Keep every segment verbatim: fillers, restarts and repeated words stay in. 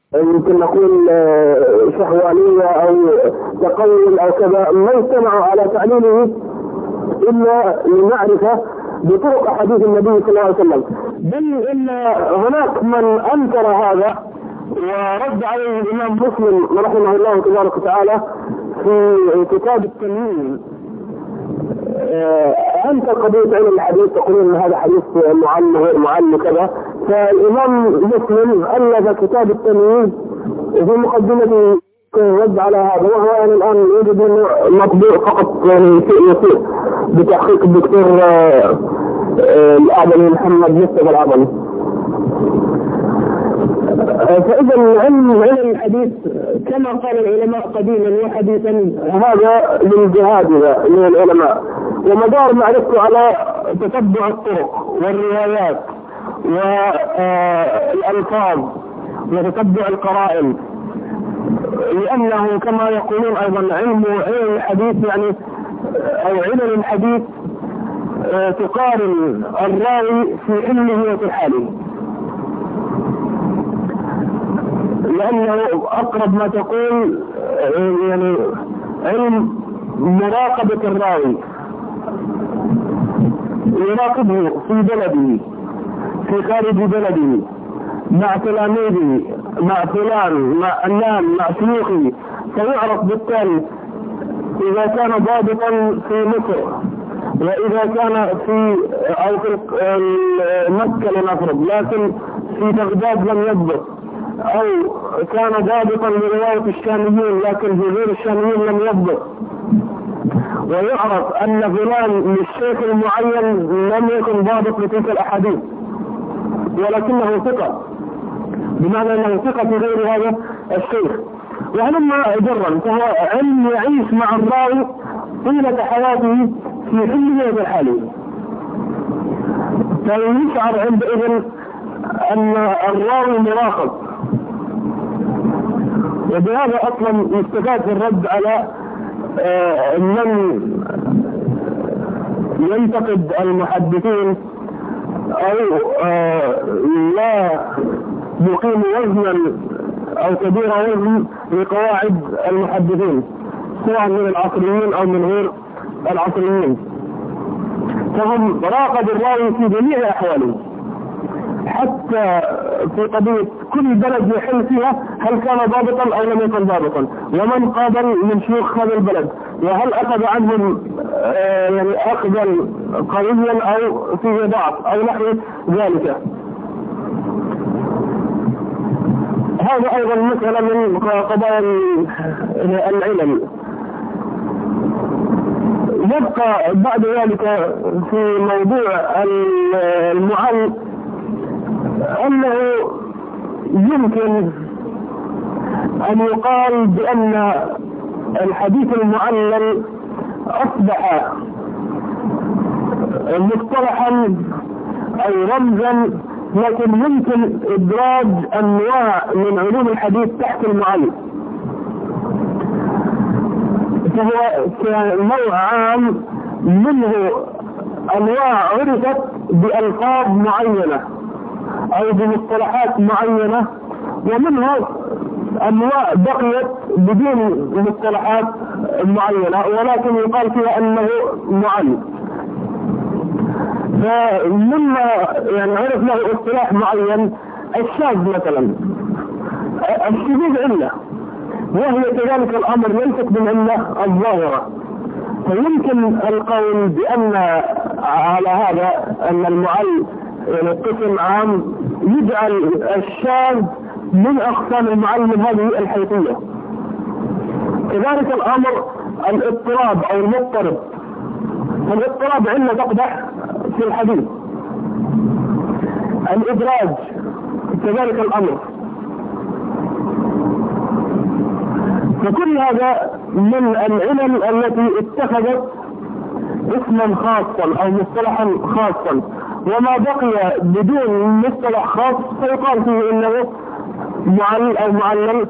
يمكن نقول شهوانية أو تقول أو كذا، ما اجتمعوا على تعليله إلا لمعرفة بطرق أحاديث النبي صلى الله عليه وسلم. بل إن هناك من أنكر هذا ورد عليه الإمام مسلم رحمه الله تبارك وتعالى في كتاب التمييز. أنت قضية علم الحديث تقولون أن هذا حديث معل غير معل كذا، فالإمام مسلم ألف كتاب التمييز وفي مقدمته رد على هذا، وهو يعني الآن يوجد منه مطبوع فقط يعني شيء يسير بتحقيق الدكتور الأعظم محمد مصطفى العظمي. فإذا علم علم الحديث كما قال العلماء قديما وحديثا هذا للجهاد من العلماء، ومدار معرفته على تتبع الطرق والروايات والألفاظ وتتبع القرائن، لأنه كما يقولون أيضا علم علم الحديث يعني أو علم الحديث تقارن الراوي في علمه وفي حاله، لأنه أقرب ما تقول يعني علم مراقبة الراوي، يراقبه في بلده في خارج بلده مع تلاميذه مع فلان مع علان مع شيوخه، فيعرف بالتالي إذا كان ضابطا في مصر وإذا كان في أو في مكة لنفرض لكن في بغداد لم يضبط، أو كان ضابطا لرواية الشاميين لكن في غير الشاميين لم يضبط، ويعرف أن فلان للشيخ المعين لم يكن ضابط لتلك الأحاديث ولكنه ثقة، بمعنى أنه ثقة في غير هذا الشيخ، وهلما جرا، فهو علم يعيش مع الراوي طيلة حياته في حله وفي حاله، فيشعر عندئذ أن الراوي مراقب. وبهذا أصلا يستفاد في الرد على من ينتقد المحدثين أو لا يقيم وزنا أو كبير وزن لقواعد المحدثين سواء من العصريين أو من غير العصريين، فهم راقب الراوي في جميع أحواله، حتى في قضية كل بلد يحل فيها هل كان ضابطا أو لم يكن ضابطا، ومن قابل من شيوخ هذا البلد، وهل أخذ عنهم يعني أخذا قويا أو فيه ضعف أو نحو ذلك. هذا أيضا مسألة من قضايا العلم. يبقى بعد ذلك في موضوع المعل أنه يمكن أن يقال بأن الحديث المعلل أصبح مصطلحا أو رمزا، لكن يمكن إدراج أنواع من علوم الحديث تحت المعلل، فهو نوع عام منه أنواع عرفت بألفاظ معينة أو بمصطلحات معينة، ومنه أنواع بقيت بدون مصطلحات معينة ولكن يقال فيها أنه معل. فمما يعني عرف له اصطلاح معين الشاذ مثلا، الشذوذ علة، وهي كذلك الأمر يمسك بالعلة الظاهرة، فيمكن القول بأن على هذا أن المعل يعني قسم عام يجعل الشاذ من أقسام المعل من هذه الحيثية. كذلك الأمر الاضطراب أو المضطرب، فالاضطراب علة تقدح في الحديث، الإدراج كذلك الأمر، فكل هذا من العلم التي اتخذت اسما خاصا أو مصطلحا خاصا، وما بقي بدون مصطلح خاص فيقال فيه انه معلل او معلل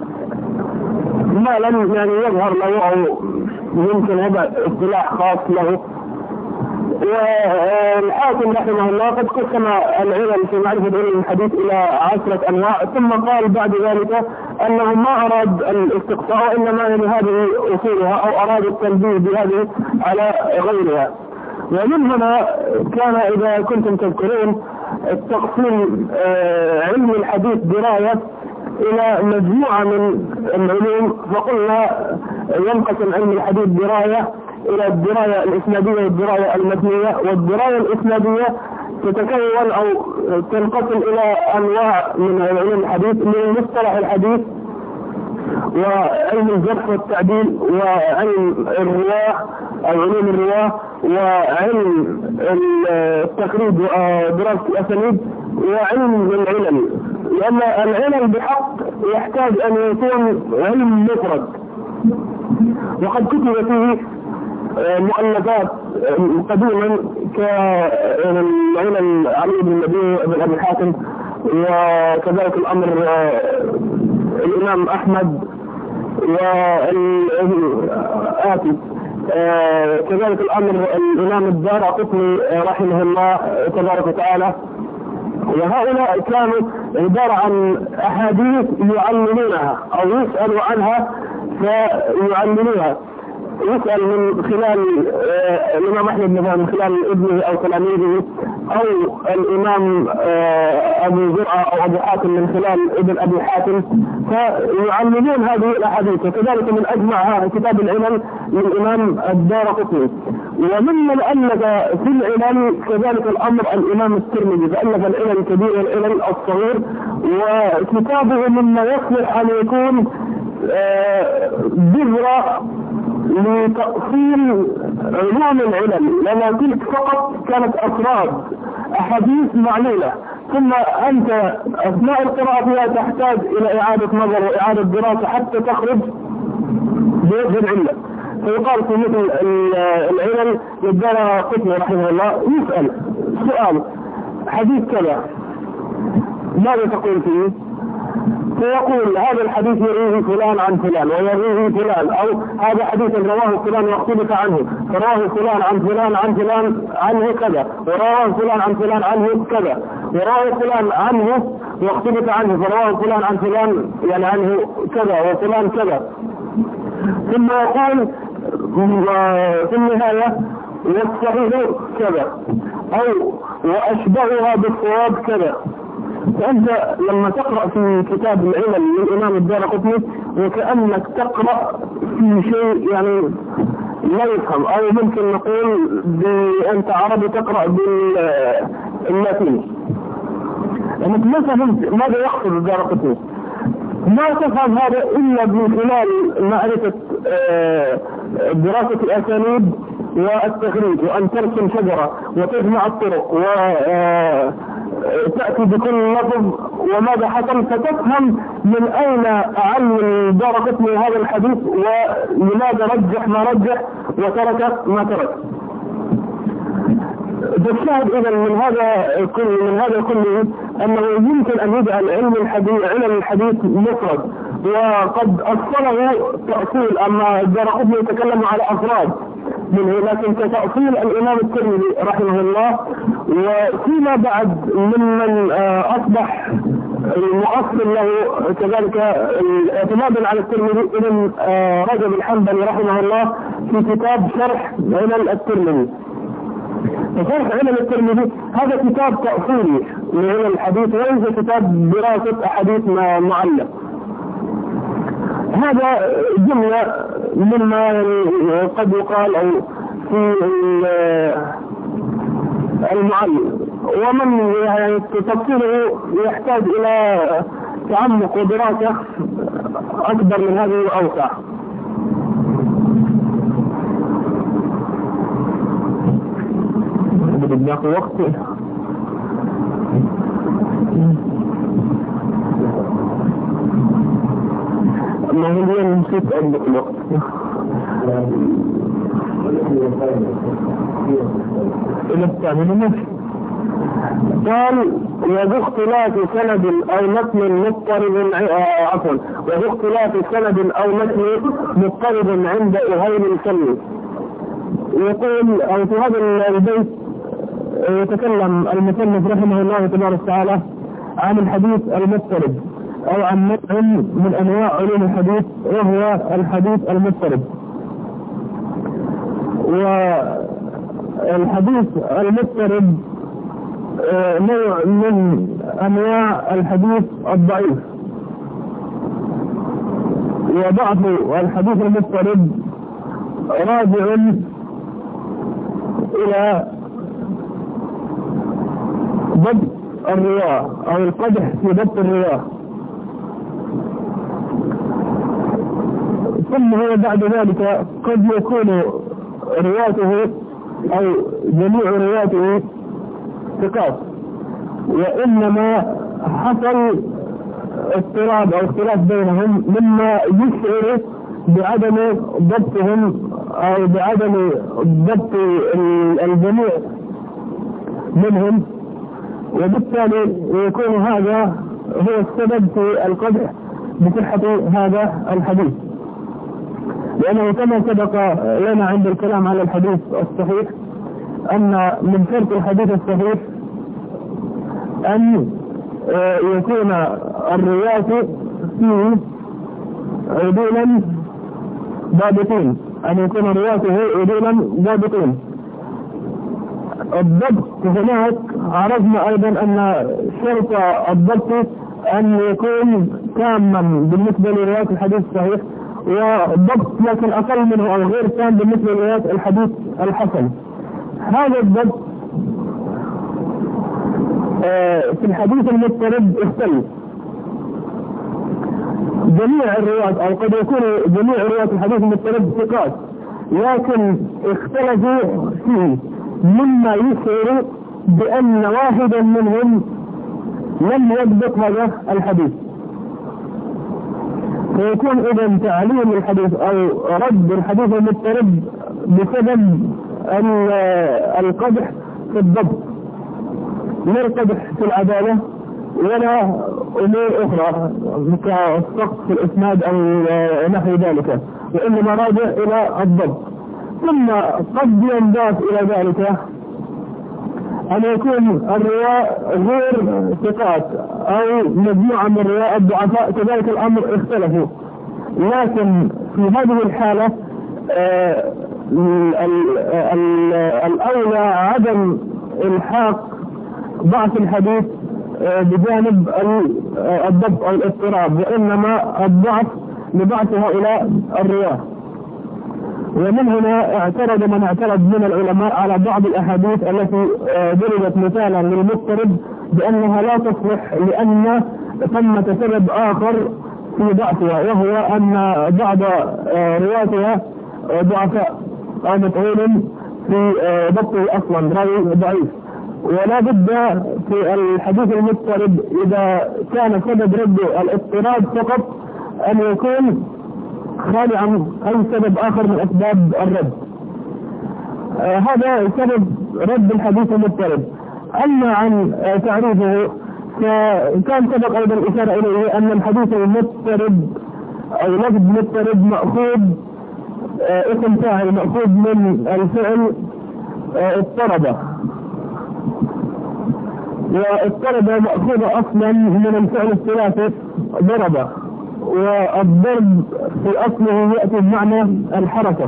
ما لم يعني يظهر له او يمكن هذا اصطلاح خاص له والحاكم رحمه الله قد قسم العلل في معرفة علم الحديث إلى عشرة أنواع، ثم قال بعد ذلك أنه ما أراد الاستقصاء وإنما هذه أصولها، أو أراد التنبيه بهذه على غيرها. ومن هنا كان إذا كنتم تذكرون التقسيم علم الحديث دراية إلى مجموعة من العلوم، فقلنا ينقسم علم الحديث دراية إلى الدراية الإسنادية والدراية المتنية. والدراية الإسنادية تتكون أو تنقسم إلى أنواع من علم الحديث، من مصطلح الحديث وعلم الجرح والتعديل وعلم الرواة أو علوم الرواة وعلم التخريج ودراسة الأسانيد وعلم العلل. لأن العلل بحق يحتاج أن يكون علم مفرد، وقد كتب فيه مؤلفات قديما كعلل علي بن النبي بن أبي حاتم، وكذلك الأمر الإمام أحمد والآتي، كذلك الأمر الإمام الدارقطني رحمه الله تبارك وتعالى. وهؤلاء كانوا عبارة عن أحاديث يعلمونها أو يسألوا عنها فيعلمونها، يسأل من خلال الإمام أحمد من خلال ابنه أو تلاميذه، أو الإمام أبو زرعة أو أبو حاتم من خلال ابن أبي حاتم، فيعلمون هذه الأحاديث. وكذلك من أجمعها كتاب العلل للإمام الدارقطني. وممن ألف في العلل كذلك الأمر الإمام الترمذي، فألف العلل الكبير والعلل الصغير، وكتابه مما يصلح أن يكون بذرة لتأصيل علوم العلل، لأن تلك فقط كانت أفراد أحاديث معلولة، ثم أنت أثناء القراءة فيها تحتاج إلى إعادة نظر وإعادة دراسة حتى تخرج بالعلة. فيقال في مثل العلل للدارقطني رحمه الله يسأل سؤال: حديث كذا ماذا تقول فيه؟ فيقول هذا الحديث يرويه فلان عن فلان ويرويه فلان، أو هذا حديث رواه فلان واختلف عنه، فرواه فلان عن فلان عن فلان عنه كذا، ورواه فلان عن فلان عنه كذا، ورواه فلان عنه واختلف عنه، فرواه فلان عن فلان يعني عنه كذا وفلان كذا. ثم يقول في النهاية والصحيح كذا، أو وأشبهها بالصواب كذا. فأنت لما تقرأ في كتاب العلل للإمام الدارقطني وكأنك تقرأ في شيء يعني لا يفهم، أو ممكن نقول أنت عربي تقرأ باللاتيني، لأنك ما فهمت ماذا يقصد الدارقطني. ما تفهم هذا إلا من خلال معرفة دراسة الأسانيد والتخريج، وأن ترسم شجرة وتجمع الطرق وتأتي بكل لفظ وماذا حصل، فتفهم من أين أعلم الدارقطني هذا الحديث ولماذا رجح ما رجح وترك ما ترك. بالشاهد إذا من هذا كل من هذا كله أنه يمكن أن يجعل علم الحديث علم الحديث مفرد، وقد أصله تأصيل. أما الدارقطني يتكلم على أفراد منه، لكن كتأصيل الإمام الترمذي رحمه الله. وفيما بعد ممن أصبح المؤصل له كذلك اعتمادا على الترمذي ابن رجب الحنبلي رحمه الله في كتاب شرح علل الترمذي. شرح علل الترمذي هذا كتاب تأصيلي لعلل الحديث وليس كتاب دراسة أحاديث معلق. هذا جملة مما قد يقال أو في المعلق، ومن يعني تفصيله يحتاج إلى تعمق ودراسة أكبر من هذه وأوسع. بدنا ناخذ وقت. ما هي اليوم نسيت عندك الوقت. إلى الثاني ماشي. قال وباختلاف سند أو متن مضطرب عفوا وباختلاف سند أو متن مضطرب عند أهيل الكلم. يقول أو في هذا البيت يتكلم المصنف رحمه الله تبارك وتعالى عن الحديث المضطرب أو عن نوع من أنواع علوم الحديث وهو الحديث المضطرب. والحديث المضطرب نوع من أنواع الحديث الضعيف، وضعف الحديث المضطرب راجع إلى ضبط الرواة أو القدح في ضبط الرواة، ثم هو بعد ذلك قد يكون رواته أو جميع رواته ثقات، وإنما حصل اضطراب أو اختلاف بينهم مما يشعر بعدم ضبطهم أو بعدم ضبط الجميع منهم، وبالتالي يكون هذا هو السبب في القدح بصحة هذا الحديث. لأنه كما سبق لنا عند الكلام على الحديث الصحيح أن من شرط الحديث الصحيح أن يكون الرواة فيه عدولا ضابطين، أن يكون رواته عدولا ضابطين. الضبط هناك عرفنا أيضا أن شرط الضبط أن يكون تاما بالنسبة لرواية الحديث الصحيح، وضبط لكن أقل منه أو غير تام بالنسبة لرواية الحديث الحسن. هذا الضبط في الحديث المضطرب اختلف. جميع الرواة أو قد يكون جميع رواة الحديث المضطرب ثقات، لكن اختلفوا فيه مما يشعر بأن واحدا منهم لم يضبط هذا الحديث، فيكون إذن تعليم الحديث أو رد الحديث المضطرب بسبب القدح في الضبط، لا القدح في العدالة ولا أمور أخرى كالسقط في الإسناد أو نحو ذلك، وإنما راجع إلى الضبط. ثم قد ينضاف إلى ذلك أن يكون الرواة غير ثقات أو مجموعة من الرواة الضعفاء، كذلك الأمر اختلفوا. لكن في هذه الحالة آه الأولى عدم الحاق ضعف الحديث آه بجانب الضبط أو الاضطراب، وإنما الضعف لضعف هؤلاء الرواة. ومن هنا اعترض من اعترض من العلماء على بعض الأحاديث التي ضربت مثالا للمضطرب بأنها لا تصلح لأن ثمة سبب آخر في ضعفها، وهو أن بعض رواتها ضعفاء أو متعول في ضبطه أصلا راوي ضعيف. ولا بد في الحديث المضطرب إذا كان سبب رده الاضطراب فقط أن يكون خالي عن أي سبب آخر من أسباب الرد. آه هذا سبب رد الحديث المضطرب. أما عن آه تعريفه فكان سبق أيضا الإشارة إليه أن الحديث المضطرب أو لفظ مضطرب مأخوذ آه اسم فاعل مأخوذ من الفعل آه اضطرب، واضطرب مأخوذ أصلا من الفعل الثلاثي ضرب، والضرب في أصله يأتي بمعنى الحركة.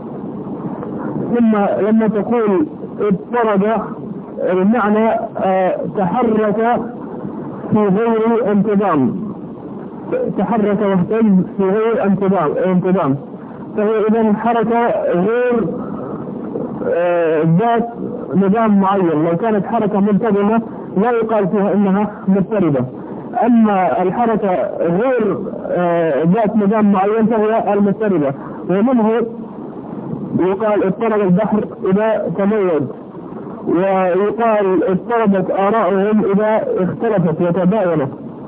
ثم لما تقول اضطرب المعنى اه تحرك في غير انتظام، تحرك واهتز في غير انتظام انتظام فهي إذن حركة غير اه ذات نظام معين. لو كانت حركة منتظمة لا يقال فيها إنها مضطربة. أما الحركة غير ذات نظام معين فهي المضطربة. ومنه يقال اضطرب البحر إذا تميز، ويقال اضطربت آراؤهم إذا اختلفت وتباينت.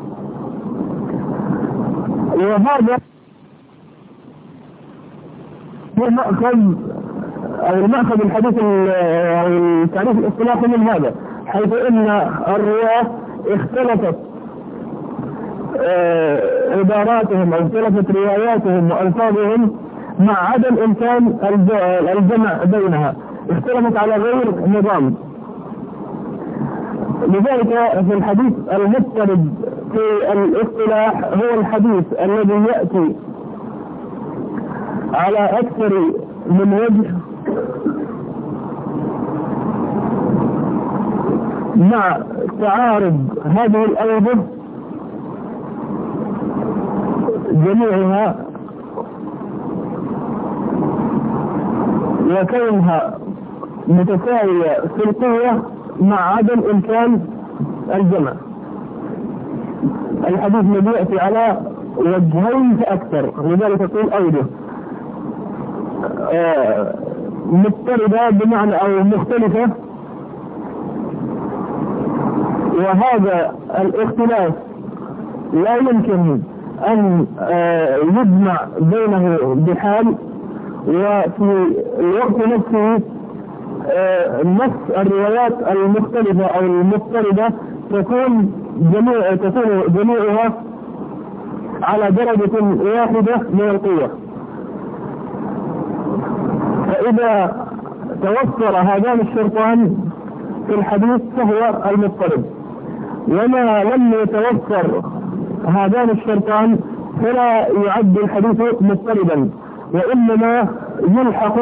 وهذا هو مأخذ أو مأخذ الحديث أو التعريف الاصطلاحي من هذا، حيث إن الرواة اختلفت عباراتهم أو اختلفت رواياتهم وألفاظهم مع عدم إمكان الجمع بينها، اختلفت على غير نظام. لذلك في الحديث المضطرب في الاصطلاح هو الحديث الذي يأتي على أكثر من وجه مع تعارض هذه الأوجه جميعها وكونها متساوية في القوة مع عدم إمكان الجمع. الحديث الذي يأتي على وجهين فأكثر، لذلك تقول أوجه آه مضطردة بمعنى أو مختلفة، وهذا الاختلاف لا يمكن أن آه يجمع بينه بحال، وفي الوقت نفسه آه نفس الروايات المختلفة أو المضطردة تكون جميع تكون جميعها على درجة واحدة من القوة. فإذا توفر هذان الشرطان في الحديث فهو المضطرب، وما لم يتوفر هذان الشرطان فلا يعد الحديث مضطربا، وإنما يلحق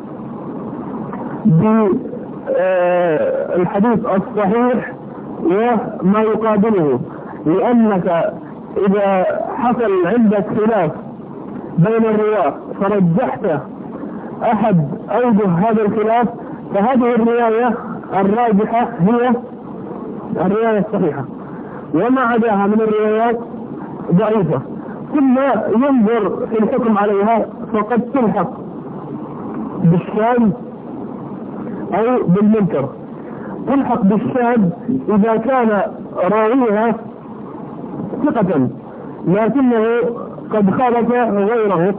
بالحديث الصحيح وما يقابله، لأنك إذا حصل عندك خلاف بين الرواة فرجحت أحد أوجه هذا الخلاف فهذه الرواية الراجحة هي الرواية الصحيحة، وما عداها من الروايات ضعيفة، ثم ينظر في الحكم عليها فقد تلحق بالشاذ أو بالمنكر. تلحق بالشاذ إذا كان راويها ثقة لكنه قد خالف غيره،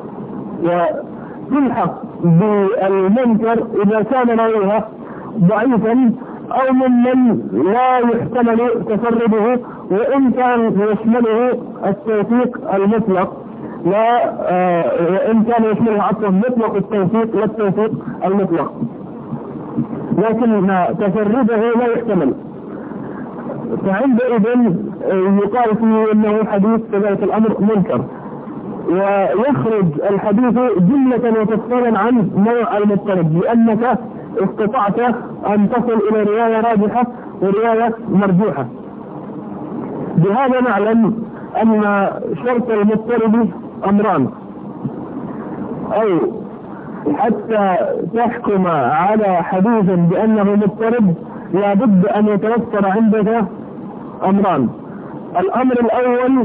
وتلحق بالمنكر إذا كان راويها ضعيفا أو ممن لا يحتمل تفرده وإن كان يشمله التوثيق المطلق، لا آه وإن كان يشمله عفوا مطلق التوثيق لا التوثيق المطلق، لكن تفرده لا يحتمل، فعندئذ يقال فيه انه حديث كذلك الامر منكر، ويخرج الحديث جملة وتفصيلا عن نوع المضطرب، لانك استطعت ان تصل الى رواية راجحة ورواية مرجوحة. بهذا نعلم ان شرط المضطرب امران، او حتى تحكم على حديث بانه مضطرب لابد ان يتوفر عندك امران. الامر الاول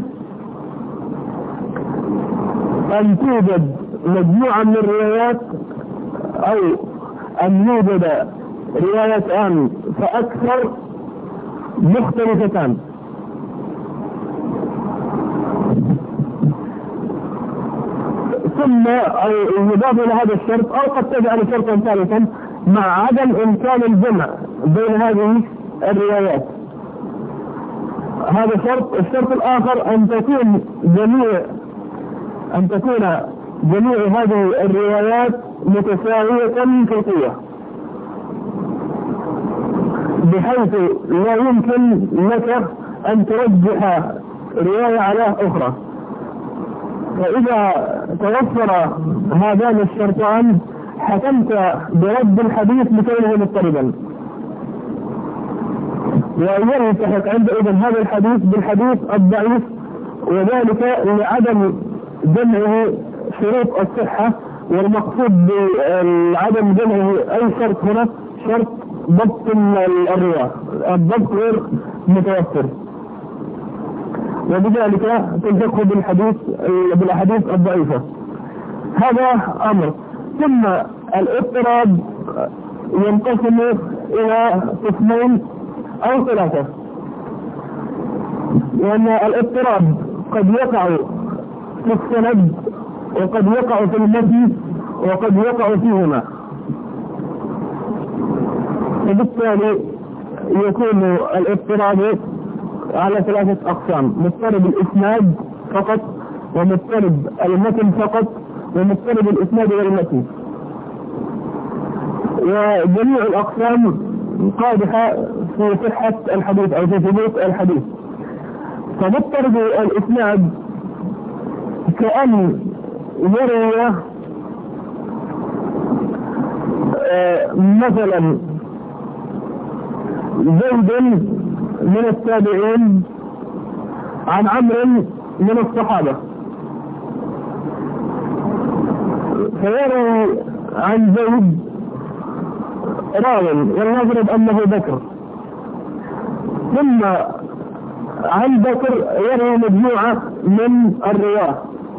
ان توجد مجموعة من الروايات او ان يوجد روايتان فاكثر مختلفتان، ثم او يضاف الى هذا الشرط او قد تجعل شرطا ثالثا مع عدم امكان الجمع بين هذه الروايات. هذا شرط. الشرط الاخر ان تكون جميع ان تكون جميع هذه الروايات متساوية في القوة، بحيث لا يمكن لك ان ترجح رواية على اخرى. فاذا توفر هذان الشرطان حكمت برد الحديث بكونه مضطربا، ويلتحق عندئذ هذا الحديث بالحديث الضعيف، وذلك لعدم جمعه شروط الصحة، والمقصود بعدم جمعه اي شرط هنا شرط ضبط الرواة، الضبط غير متوفر، وبذلك تلتحق بالحديث بالاحاديث الضعيفة. هذا امر. ثم الاضطراب ينقسم الى قسمين او ثلاثة، لان الاضطراب قد يقع في السند وقد يقع في المتن وقد يقع فيهما، وبالتالي يكون الاضطراب على ثلاثة اقسام: مضطرب الاسناد فقط، ومضطرب المتن فقط، ومضطرب الاسناد والمتن. وجميع الاقسام قادحة في صحة الحديث أو في ثبوت الحديث. فمضطرب الإسناد كأن يروي آه مثلا زيد من التابعين عن عمرو من الصحابة، فيروي عن زيد راو ولنفرض أنه بكر، ثم عن بكر يروي مجموعة من الرواة،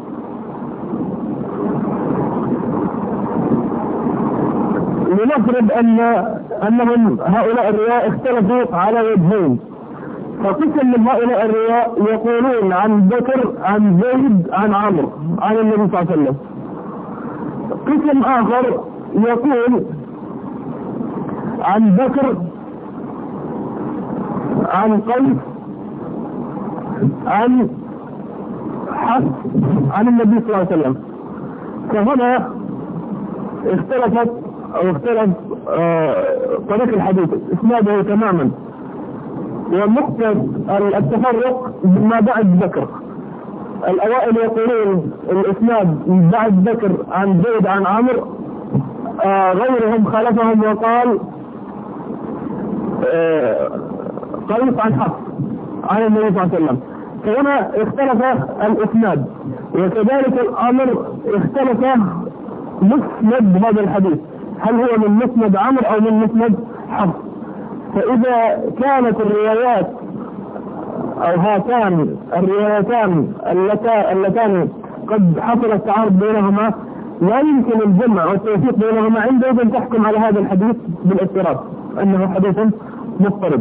لنفرض أن أنهم هؤلاء الرواة اختلفوا على وجهين، فقسم من هؤلاء الرواة يقولون عن بكر عن زيد عن عمرو عن النبي صلى الله عليه وسلم، قسم آخر يقول عن بكر عن قيس عن حفص عن النبي صلى الله عليه وسلم. فهنا اختلفت او اختلف آه طريق الحديث اسناده تماما، ونقطة التفرق ما بعد بكر. الاوائل يقولون الاسناد بعد بكر عن زيد عن عمرو، آه غيرهم خالفهم وقال آه قيس عن حفص عن النبي صلى الله عليه وسلم. فهنا اختلف الاسناد، وكذلك الامر اختلف مسند هذا الحديث، هل هو من مسند عمرو او من مسند حفص. فاذا كانت الروايات او هاتان الروايتان اللتان قد حصل التعارض بينهما لا يمكن الجمع والتوفيق بينهما، عندئذ تحكم على هذا الحديث بالاضطراب انه حديث مضطرب.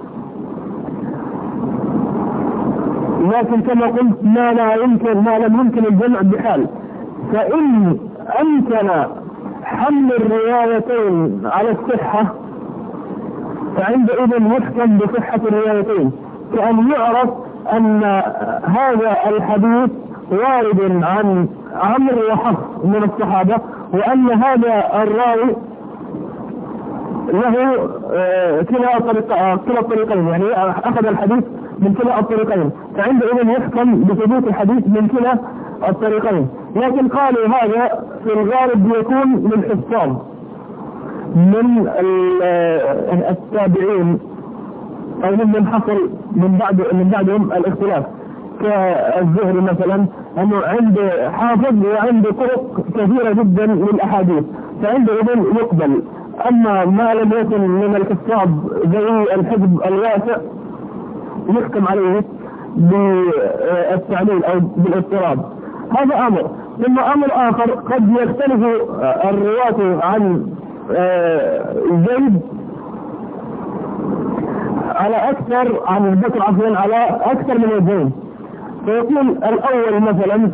لكن كما قلت ما لا يمكن ما لم يمكن الجمع بحال، فإن أمكن حمل الروايتين على الصحة فعندئذ يحكم بصحة الروايتين، كأن يعرف أن هذا الحديث وارد عن عمرو وحفص من الصحابة، وأن هذا الراوي له كلا كلا الطريقين، يعني أخذ الحديث من كلا الطريقين، فعندئذ يحكم بثبوت الحديث من كلا الطريقين. لكن قالوا هذا في الغالب يكون من حفاظ من التابعين أو ممن حصل من بعد من بعدهم الاختلاف، كالزهري مثلا أنه عنده حافظ وعنده طرق كثيرة جدا للأحاديث، فعندئذ يقبل. أما ما لم يكن من الحفاظ زي الحفظ الواسع يحكم عليه بالتعليل أو بالاضطراب. هذا أمر. ثم أمر آخر، قد يختلف الرواة عن زيد على أكثر عن بكر عفوا على أكثر من وجهين، فيقول الأول مثلا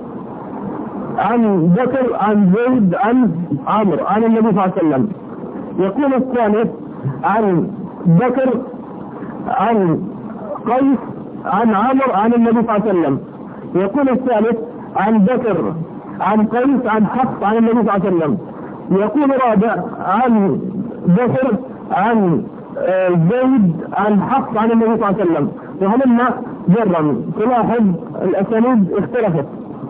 عن بكر عن زيد عن عمرو عن النبي صلى الله عليه وسلم، يقول الثاني عن بكر عن قيس عن عمرو عن النبي صلى الله عليه وسلم، يقول الثالث عن بكر عن قيس عن حفص عن النبي صلى الله عليه وسلم، يقول رابع عن بكر عن زيد عن حفص عن النبي صلى الله عليه وسلم. وهلما جرا تلاحظ الاسانيد اختلفت.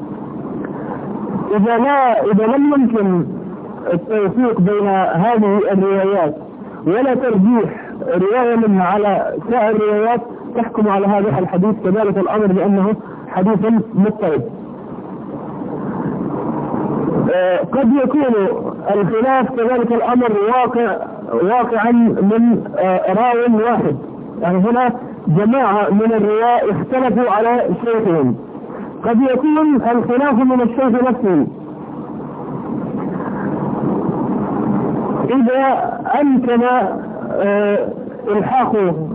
اذا لا اذا لم يمكن التوفيق بين هذه الروايات ولا ترجيح رواية منها على سائر الروايات، تحكم على هذا الحديث كذلك الامر بانه حديث مضطرب. آه قد يكون الخلاف كذلك الامر واقع واقعا من آه راو واحد، يعني هنا جماعة من الرواة اختلفوا على شيخهم، قد يكون الخلاف من الشيخ نفسه. إذا أمكن آه الحاق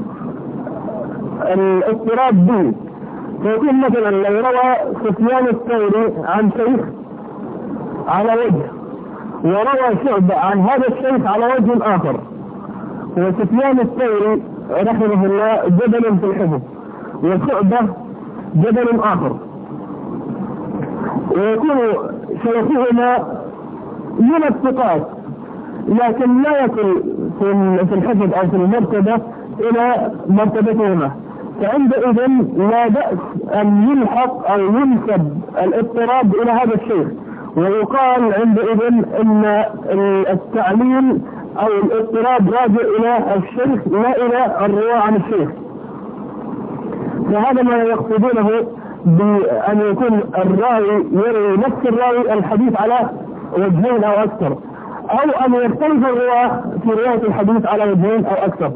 الاضطراب به، فيكون مثلا لو روى سفيان الثوري عن شيخ على وجه، وروى شعبة عن هذا الشيخ على وجه آخر، وسفيان الثوري رحمه الله جبل في الحفظ وشعبة جبل آخر، ويكون شيخهما من الثقات، لكن لا يكون في الحفظ أو في المرتبة إلى مرتبتهما، فعندئذ لا بأس أن يلحق أو ينسب الاضطراب إلى هذا الشيخ، ويقال عندئذ أن التعليل أو الاضطراب راجع إلى الشيخ لا إلى الرواة عن الشيخ. فهذا ما يقصدونه بأن يكون الراوي يروي نفس الراوي الحديث على وجهين أو أكثر، أو أن يختلف الرواة في رواية الحديث على وجهين أو أكثر.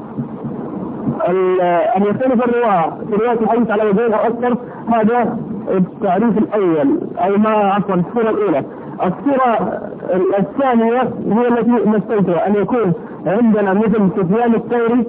أن يختلف الرواة في رواية الحديث على وجهين أو أكثر، هذا التعريف الأول أو ما عفوا الصورة الأولى. الصورة الثانية هي التي نستنتجها، أن يكون عندنا مثل سفيان الثوري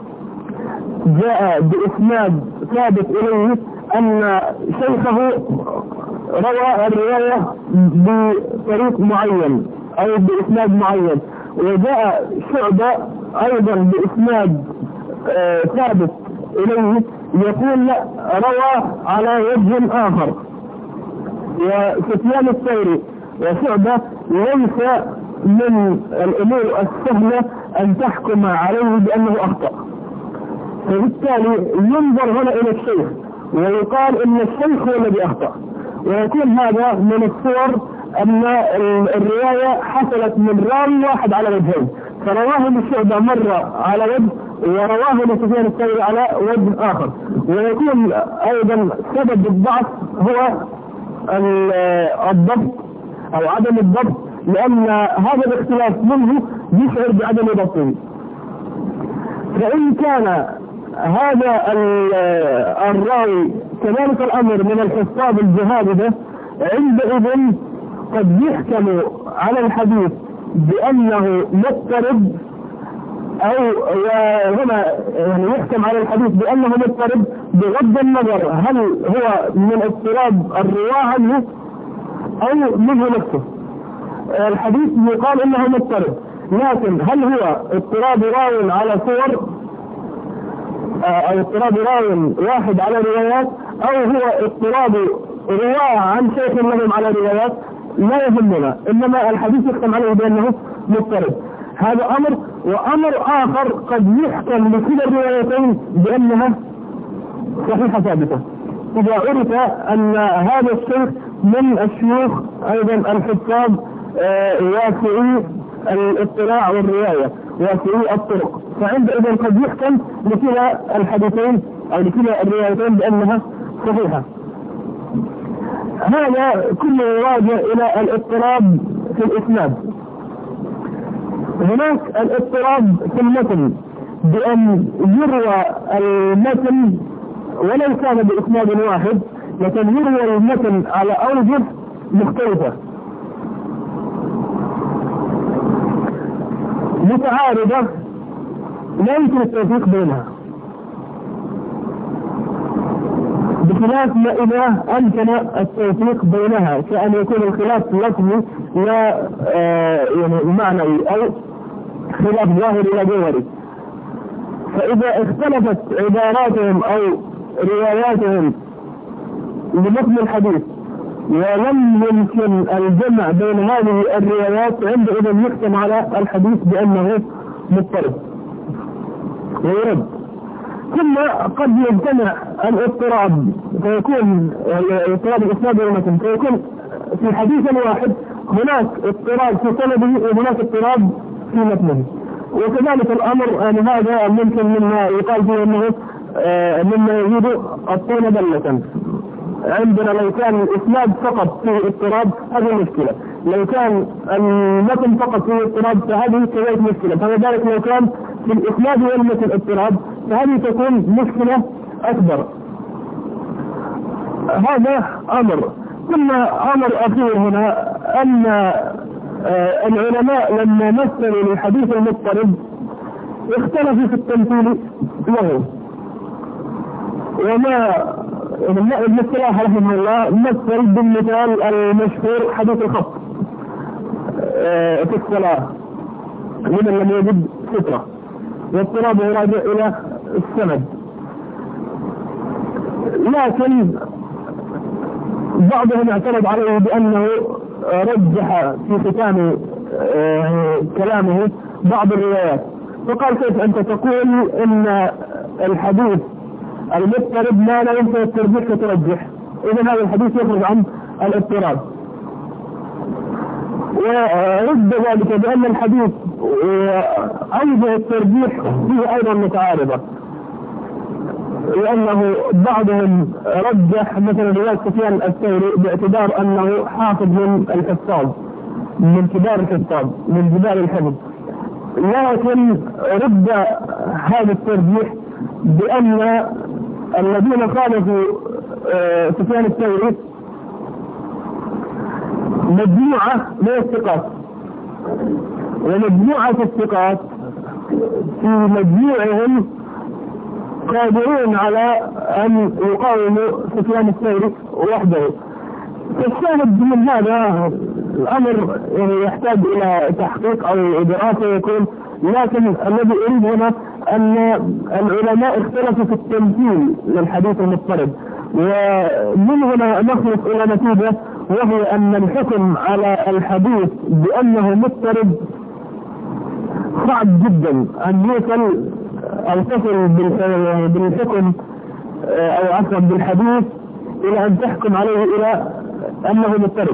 جاء بإسناد ثابت إليه أن شيخه روى الرواية بطريق معين أو بإسناد معين، وجاء شعبة أيضا بإسناد آه ثابت إليه يقول لا روى على وجه آخر. وسفيان الثوري وشعبة ليس من الأمور السهلة أن تحكم عليه بأنه أخطأ، فبالتالي ينظر هنا إلى الشيخ ويقال إن الشيخ هو الذي أخطأ، ويكون هذا من الصور أن الرواية حصلت من راوي واحد على وجهين، فرواه لشعبة مرة على وجه ورواه لسفيان الثوري على وجه آخر، ويكون أيضا سبب الضعف هو الضبط أو عدم الضبط، لأن هذا الاختلاف منه يشعر بعدم ضبطه. فإن كان هذا الراوي كذلك الأمر من الحفاظ الجهابذة، عندئذ قد يحكم على الحديث بأنه مضطرب، أو وهنا يعني يحكم على الحديث بأنه مضطرب بغض النظر هل هو من اضطراب الرواة عنه أو منه نفسه. الحديث يقال إنه مضطرب، لكن هل هو اضطراب راو على صور أو اضطراب راو واحد على روايات، أو هو اضطراب رواه عن شيخ لهم على روايات، لا يهمنا، إنما الحديث يحكم عليه بأنه مضطرب. هذا أمر، وأمر آخر قد يحكم لكل الروايتين بأنها صحيحة ثابتة إذا عرف أن هذا الشيخ من الشيوخ أيضا الحفاظ واسعي الاطلاع والرواية واسعي الطرق، فعندئذ قد يحكم لكلا الحديثين أو لكلا الروايتين بأنها صحيحة. هذا كله يراجع إلى الاضطراب في الإسناد. هناك الاضطراب في المتن بأن يروى المتن ولو كان بإسناد واحد، لكن يروى المتن على أوجه مختلفة متعارضة لا يمكن التوفيق بينها، بخلاف ما إذا أمكن التوفيق بينها، كأن يكون الخلاف لفظي لا آه يعني معنوي أو خلاف ظاهري لا جوهري. فإذا اختلفت عباراتهم أو رواياتهم لمتن الحديث ولم يمكن الجمع بين هذه الروايات، عندئذ يحكم على الحديث بأنه مضطرب ويرد. ثم قد يجتمع الاضطراب فيكون اضطراب الإسناد والمتن، فيكون في حديث واحد هناك اضطراب في سنده وهناك اضطراب في متنه، وكذلك الأمر أن هذا ممكن مما يقال فيه أنه آه مما يزيد الطين بلة. عندنا لو كان الإسناد فقط فيه اضطراب هذه مشكلة، لو كان المتن فقط فيه اضطراب فهذه كذلك مشكلة، فلذلك لو كان في الإسناد والمتن اضطراب فهذه تكون مشكلة أكبر. هذا أمر. ثم أمر أخير هنا أن آه العلماء لما مثلوا للحديث المضطرب اختلفوا في التمثيل له، وما ابن الصلاح رحمه الله مثل بالمثال المشهور حديث الخط آه في الصلاة لمن لم يجد سترة، واضطراب يراجع إلى السند. لكن بعضهم اعترض عليه بأنه رجح في ختام آه كلامه بعض الروايات، فقال كيف أنت تقول إن الحديث المضطرب ما لا يمكن الترجيح كترجح، إذا هذا الحديث يخرج عن الاضطراب. ورد ذلك بأن الحديث أوجه الترجيح فيه أيضا متعارضة، لأنه بعضهم رجح مثلا رواية سفيان الثوري باعتبار أنه حافظ من الحفاظ، من كبار الحفاظ، من جبال الحفظ، لكن رد هذا الترجيح بأن الذين خالفوا سفيان الثوري مجموعة من الثقات، ومجموعة الثقات في مجموعهم قادرون على أن يقاوموا سفيان الثوري وحده. فالشاهد من هذا الأمر يحتاج إلى تحقيق أو دراسة يكون، لكن الذي أريد هنا أن العلماء اختلفوا في التمثيل للحديث المضطرب، ومن هنا نخلص إلى نتيجة، وهي أن الحكم على الحديث بأنه مضطرب صعب جدا أن يوصل أو تصل بالحكم أو عفوا بالحديث إلى أن تحكم عليه إلى أنه مضطرب.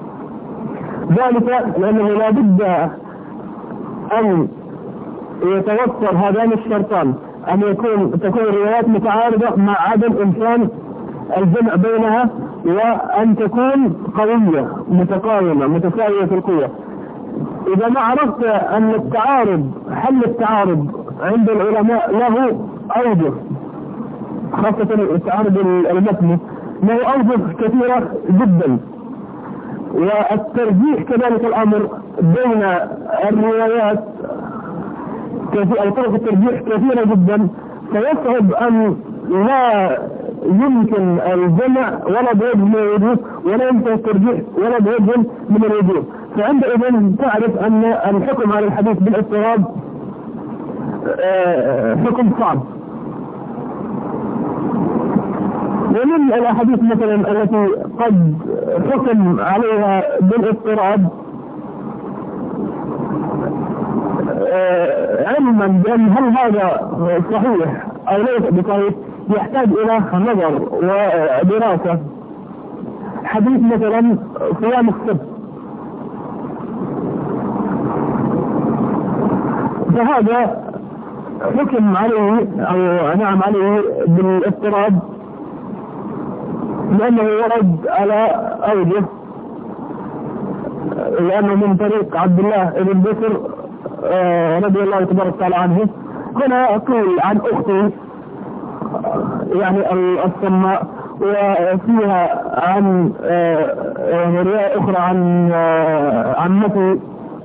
ذلك لأنه لا بد أن يتوفر هذان الشرطان، أن يكون تكون الروايات متعارضة مع عدم إمكان الجمع بينها، وأن تكون قوية متقاومة متساوية في القوة. إذا ما عرفت أن التعارض حل التعارض عند العلماء له أوجه، خاصة التعارض المتني له أوجه كثيرة جدا، والترجيح كذلك الأمر بين الروايات أو طرق الترجيح كثيرة جدا، فيصعب أن لا يمكن الجمع ولا بوجه من الوجوه، ولا يمكن الترجيح ولا بوجه من الوجوه. فعندئذ تعرف أن الحكم على الحديث بالاضطراب حكم صعب. ومن الأحاديث مثلا التي قد حكم عليها بالاضطراب علما بأن هل هذا صحيح أو ليس بصحيح يحتاج إلى نظر ودراسة. حديث مثلا صيام السبت، فهذا حكم عليه أو نعم عليه بالاضطراب لأنه ورد على أوجه، لأنه من طريق عبد الله بن بكر رضي الله تبارك وتعالى عنه. هنا أقول عن أختي يعني الصماء، وفيها عن رواية أخرى عن عمتي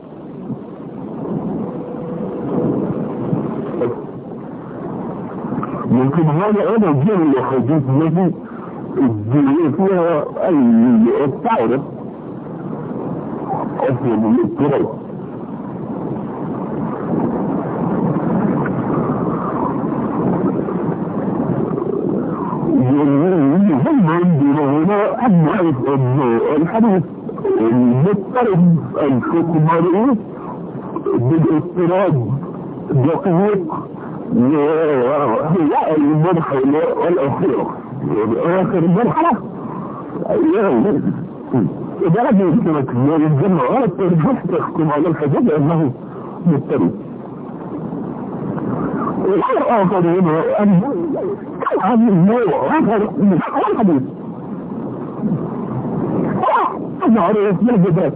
ممكن هذا أنا جل حديث الذي فيها أي التعرف أفضل من الاضطراب. هم عندنا هنا أن نعرف أن الحديث المضطرب الحكم عليه بالاضطراب دقيق وهي المرحلة الأخيرة، يعني آخر مرحلة إذا لم يمكنك الجمع ولا الترجيح تحكم على الحديث أنه مضطرب. والأمر آخر هنا أن عن النوع آخر من الحديث نعرف من الجدات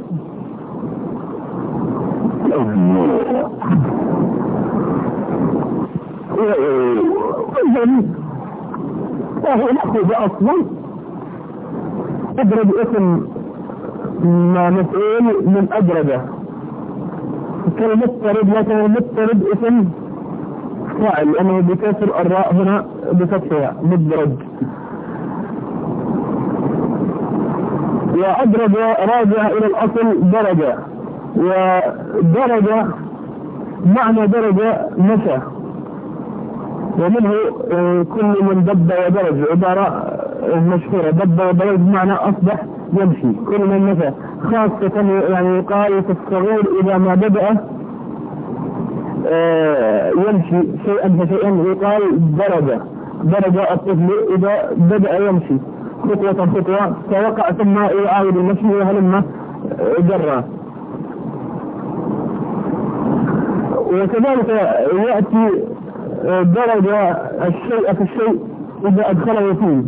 وهو نأخذ أصلا أدرج اسم ما مفعول من أدرجه كالمضطرب، لكن المضطرب اسم فاعل لأنه بكسر الراء هنا بفتحها مدرج. وأدرج راجع إلى الأصل درجة، ودرجة معنى درجة مشى، ومنه كل من دب ودرج عبارة مشهورة، دب ودرج بمعنى أصبح يمشي كل من مشى، خاصة يعني يقال في الصغير إذا ما بدأ يمشي شيئا فشيئا يقال درجة درجة الطفل إذا بدأ يمشي خطوة خطوة فوقع ثم يعاود المشي وهلما جرى. وكذلك يأتي درجة الشيء في الشيء إذا أدخله فيه،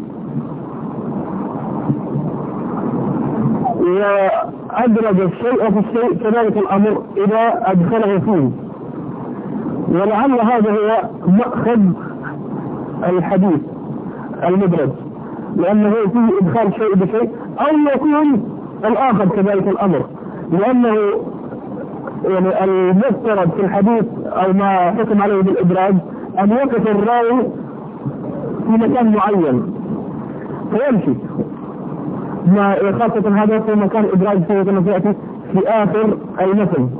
وأدرج الشيء في الشيء كذلك الأمر إذا أدخله فيه. ولعل هذا هو مأخذ الحديث المدرج، لأنه فيه إدخال شيء بشيء، أو يكون الآخر كذلك الأمر، لأنه يعني المفترض في الحديث أو ما حكم عليه بالإدراج أن يقف الراوي في مكان معين فيمشي، ما خاصة هذا في مكان إدراج فيه كما سيأتي في آخر المتن.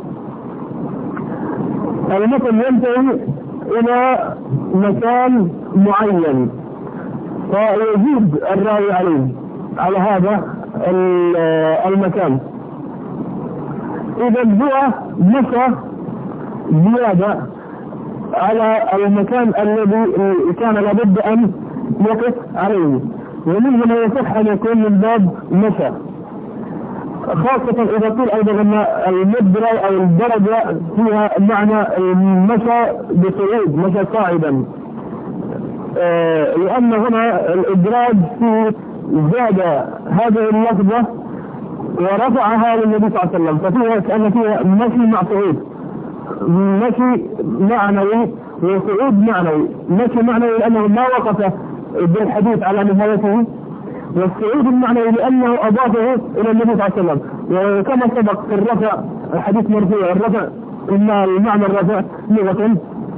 المتن ينتهي إلى مكان معين فيزيد الراوي عليه على هذا المكان. إذا هو مشى زيادة على المكان الذي كان لابد أن يقف عليه، ومنه ما يصح أن يكون من باب مشى، خاصة إذا قيل أيضا أن المدرة أو الدرجة فيها معنى المشى بصعود، مشى صاعدا، آه لأن هنا الإدراج في زاد هذه اللفظة ورفعها للنبي صلى الله عليه وسلم، ففيها كأن فيها مشي مع صعود، مشي معنوي وصعود معنوي. مشي معنوي لأنه ما وقف بالحديث على نهايته، والصعود المعنوي لأنه أضافه إلى النبي صلى الله عليه وسلم. وكما سبق في الرفع الحديث مرفوع، الرفع إما المعنى الرفع لغة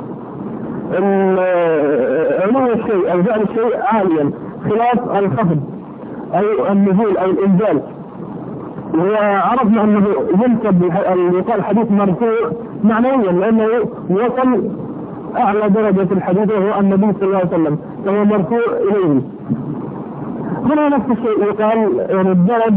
علو الشيء أو جعل الشيء عاليا خلاف الخفض أي النزول أو الإنزال. وعرفنا أنه ينسب يقال حديث مرفوع معنويا لأنه وصل أعلى درجة في الحديث وهو النبي صلى الله عليه وسلم فهو مرفوع إليه. هنا نفس الشيء يقال الدرج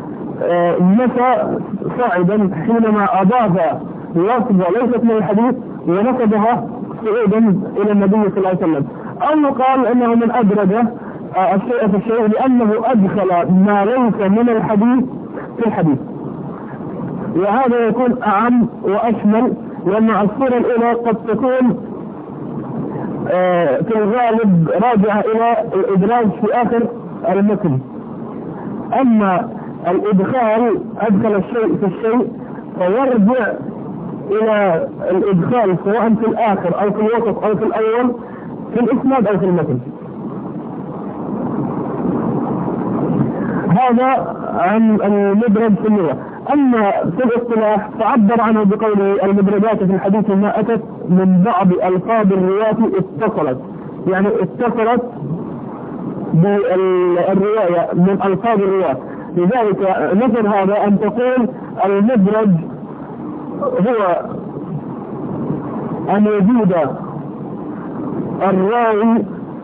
مشى صاعدا حينما أضاف لفظة ليست من الحديث ونسبها صعودا إلى النبي صلى الله عليه وسلم. أو يقال أنه من أدرج الشيء في الشيء لأنه أدخل ما ليس من الحديث في الحديث، وهذا يكون أعم وأشمل، لأن الصورة الأولى قد تكون في الغالب راجعة إلى الإدراج في آخر المتن، أما الإدخال أدخل الشيء في الشيء فيرجع إلى الإدخال سواء في الآخر أو في الوسط أو في الأول في الإسناد أو في المتن. هذا عن المدرج في اللغة. أما في الاصطلاح فعبر عنه بقوله المدرجات في الحديث ما أتت من بعض ألفاظ الرواة اتصلت، يعني اتصلت بالرواية من ألفاظ الرواة. لذلك نظر هذا أن تقول المدرج هو أن يزيد الراوي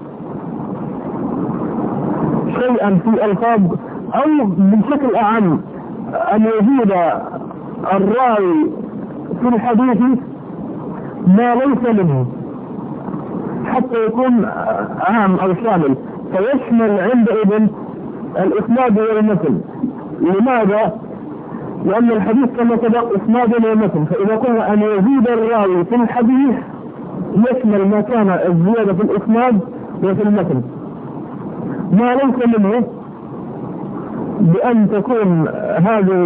شيئا في ألفاظ، أو بشكل أعم أن يزيد الراوي في الحديث ما ليس منه حتى يكون عام أو شامل فيشمل عندئذ الإسناد والمتن. لماذا؟ لأن الحديث كما سبق إسناد ومتن، فإذا قلنا أن يزيد الراوي في الحديث يشمل ما كان الزيادة في الإسناد وفي المتن ما ليس منه، بأن تكون هذه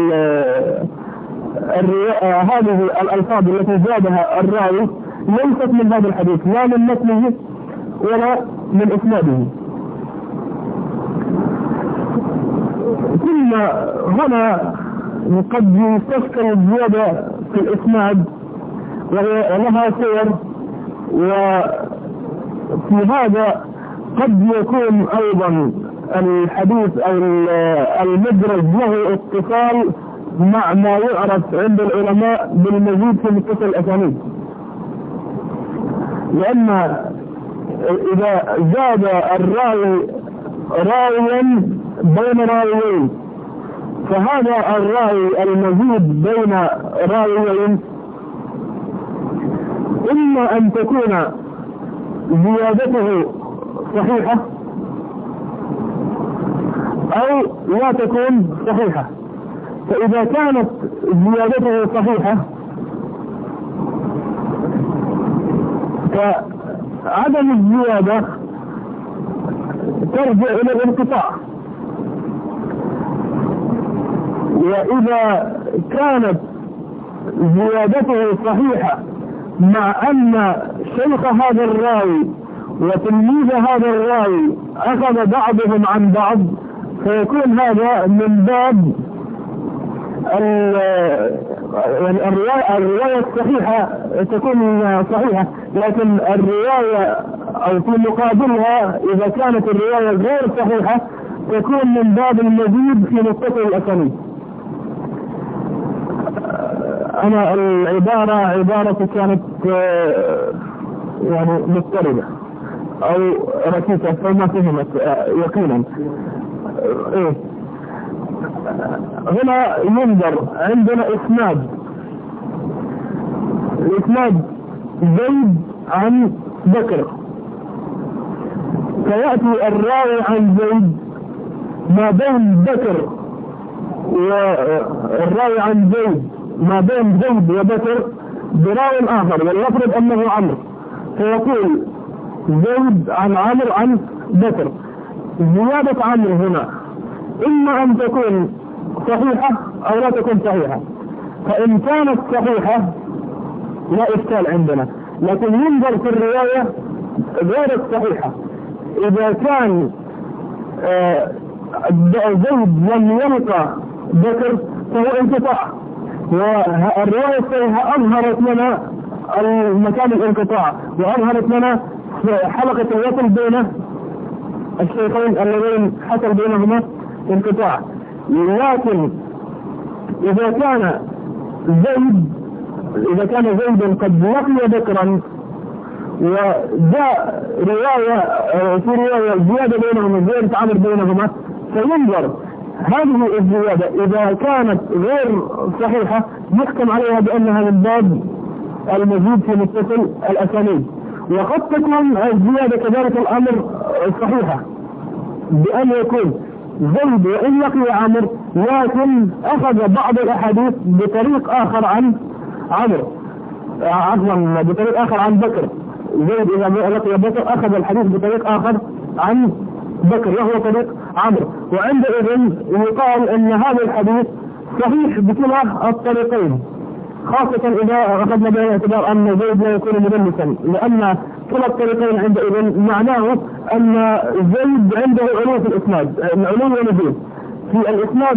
هذه الألفاظ التي زادها الراوي ليست من هذا الحديث لا من متنه ولا من إسناده. ثم هنا قد يستشكل الزيادة في الإسناد ولها صور، وفي هذا قد يكون أيضا الحديث أو المدرج له اتصال مع ما يعرف عند العلماء بالمزيد في متصل الأسانيد، لأن إذا زاد الراوي راويا بين راويين فهذا الراوي المزيد بين راويين إما أن تكون زيادته صحيحة أو لا تكون صحيحة. فإذا كانت زيادته صحيحة فعدم الزيادة ترجع إلى الانقطاع، وإذا كانت زيادته صحيحة مع أن شيخ هذا الراوي وتلميذ هذا الراوي أخذ بعضهم عن بعض فيكون هذا من باب الرواية الصحيحة تكون صحيحة، لكن الرواية أو في مقابلها إذا كانت الرواية غير صحيحة تكون من باب المزيد في متصل الأسانيد. أنا العبارة عبارة كانت يعني مضطربة أو ركيكة فما فهمت يقينا. إيه هنا ينظر عندنا إسناد، الإسناد زيد عن بكر، فيأتي الراوي عن زيد ما بين بكر والراوي عن زيد ما بين زيد وبكر براوي آخر، ولنفرض أنه عمرو، فيقول زيد عن عمرو عن بكر. زيادة عمرو هنا إما أن تكون صحيحة أو لا تكون صحيحة، فإن كانت صحيحة لا إشكال عندنا، لكن ينظر في الرواية غير الصحيحة. إذا كان آه زيد لم يلقى بكر فهو انقطاع، والرواية الصحيحة أظهرت لنا المكان الانقطاع وأظهرت لنا حلقة الوصل بين الشيخين اللذين حصل بينهما انقطاع. لكن إذا كان زيد إذا كان زيد قد لقي بكرا وجاء رواية في رواية زيادة بينهما زيادة عمر بينهما، فينظر هذه الزيادة إذا كانت غير صحيحة يحكم عليها بأنها من باب المزيد في متصل الأسانيد. وقد تكون الزيادة كذلك الأمر صحيحة بأن يكون زيد وإن لقي عمر لكن أخذ بعض الأحاديث بطريق آخر عن عمر، عفوا بطريق آخر عن بكر. زيد إذا لقي بكر أخذ الحديث بطريق آخر عن بكر وهو طريق عمر، وعندئذ يقال أن هذا الحديث صحيح بكلا الطريقين، خاصة إذا أخذنا بين اعتبار أن زيد لا يكون مدلسا، لأن كلا الطريقين عندئذ معناه أن زيد عنده علو في الإسناد، علو ونزول في الإسناد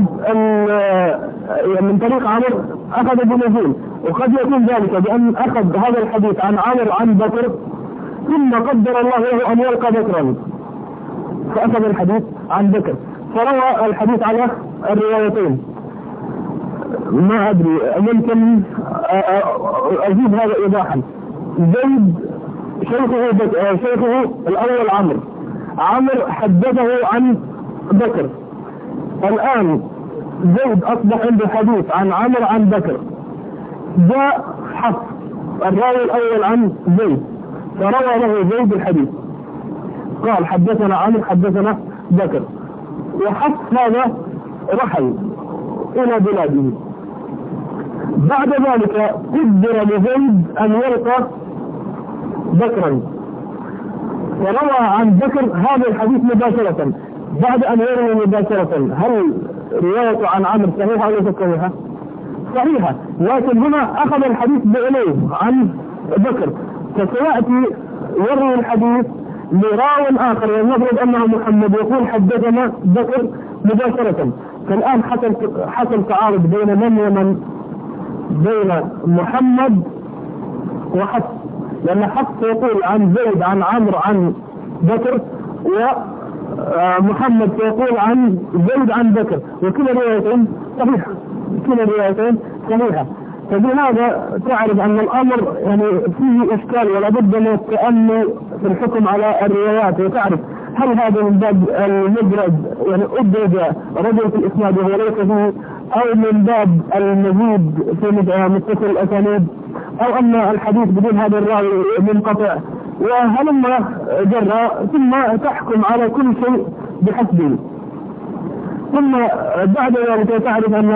من طريق عمر أخذ بنزول، وقد يكون ذلك بأن أخذ هذا الحديث عن عمر عن بكر ثم قدر الله له أن يلقى بكرا فأخذ الحديث عن بكر فروى الحديث على الروايتين. ما أدري يمكن أجيب هذا إيضاحا. زيد شيخه شيخه الأول عمرو، عمرو حدثه عن بكر، الآن زيد أصبح عنده حديث عن عمرو عن بكر، جاء حفص الراوي الأول عن زيد فروى له زيد الحديث قال حدثنا عمرو حدثنا بكر، وحفص هذا رحل إلى بلاده. بعد ذلك قدر لزيد أن يلقى بكرا وروى عن بكر هذا الحديث مباشرة. بعد أن يروي مباشرة هل روايته عن عمرو صحيحة أو ليست صحيحة؟ صحيحة، لكن هنا أخذ الحديث بعلو عن بكر، فسيأتي يروي الحديث لراو آخر ونفرض أنه محمد يقول حدثنا بكر مباشرة، فالآن حصل حصل تعارض بين من ومن؟ بين محمد وحفص، لأن حفص يقول عن زيد عن عمرو عن بكر ومحمد يقول عن زيد عن بكر، وكلا روايتين صحيحة كلا روايتين صحيحة. فبهذا تعرف أن الأمر يعني فيه إشكال ولا بد من التأمل في الحكم على الروايات، وتعرف هل هذا من باب المدرج يعني أدرج رجل في الإسناد وهو ليس فيه، أو من باب المزيد في متصل الأسانيد، أو أن الحديث بدون هذا الراوي منقطع، وهلما جرى، ثم تحكم على كل شيء بحسبه. ثم بعد ذلك تعرف أن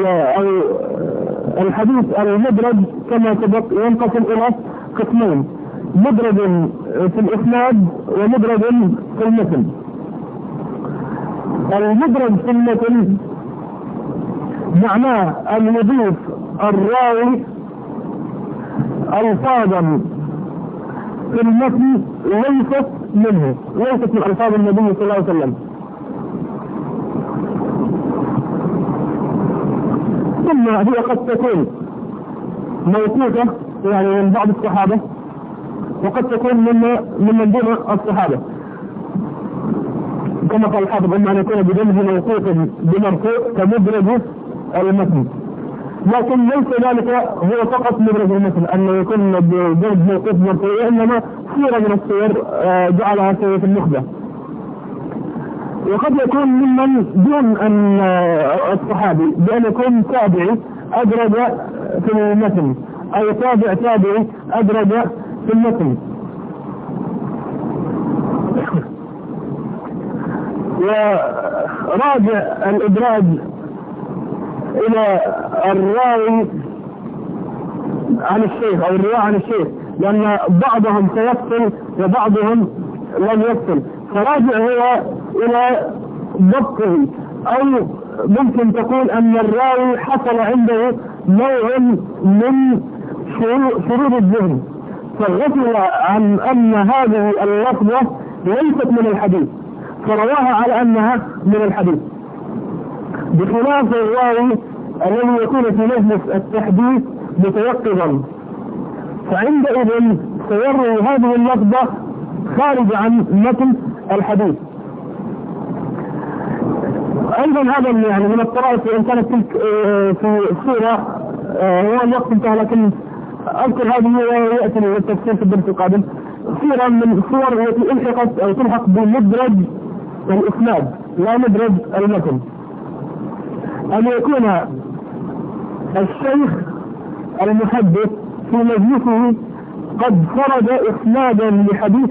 الحديث المدرج كما سبق ينقسم إلى قسمين: مدرج في الإسناد ومدرج في المتن. المدرج في المتن معناه أن يضيف الراوي ألفاظا في المتن ليست منه، ليست من ألفاظ النبي صلى الله عليه وسلم. ثم هي قد تكون موثوقة يعني من بعض الصحابة، وقد تكون من من دون الصحابة، كما قال الحافظ: إما أن يكون بدمه موثوق بمرفوع كمدرج المتن. لكن ليس ذلك هو فقط مدرج المتن أنه يكون بدرج موثوق بمرفوع، إنما صورة من الصور جعلها في النخبة. وقد يكون ممن دون أن الصحابي، بأن يكون تابعي أدرج في المتن، أو تابع تابعي أدرج في المتن. وراجع الإدراج إلى الراوي عن الشيخ أو الرواية عن الشيخ، لأن بعضهم سيفصل وبعضهم لم يفصل، فراجع هو إلى ضبطه، أو ممكن تقول أن الراوي حصل عنده نوع من شرور الذهن، فغفل عن أن هذه اللفظة ليست من الحديث فرواها على أنها من الحديث، بخلاف الراوي الذي يكون في مجلس التحديث متيقظا، فعندئذ سيروي هذه اللفظة خارج عن متن الحديث. أيضا هذا يعني من الطرائف، وإن كانت تلك في الصورة هو الوقت انتهى، لكن أذكر هذه ويأتي التفسير في الدرس القادم. صورة من الصور التي الحقت أو تلحق بمدرج الإسناد لا مدرج المتن، أن يكون الشيخ المحدث في مجلسه قد فرض إسنادا لحديث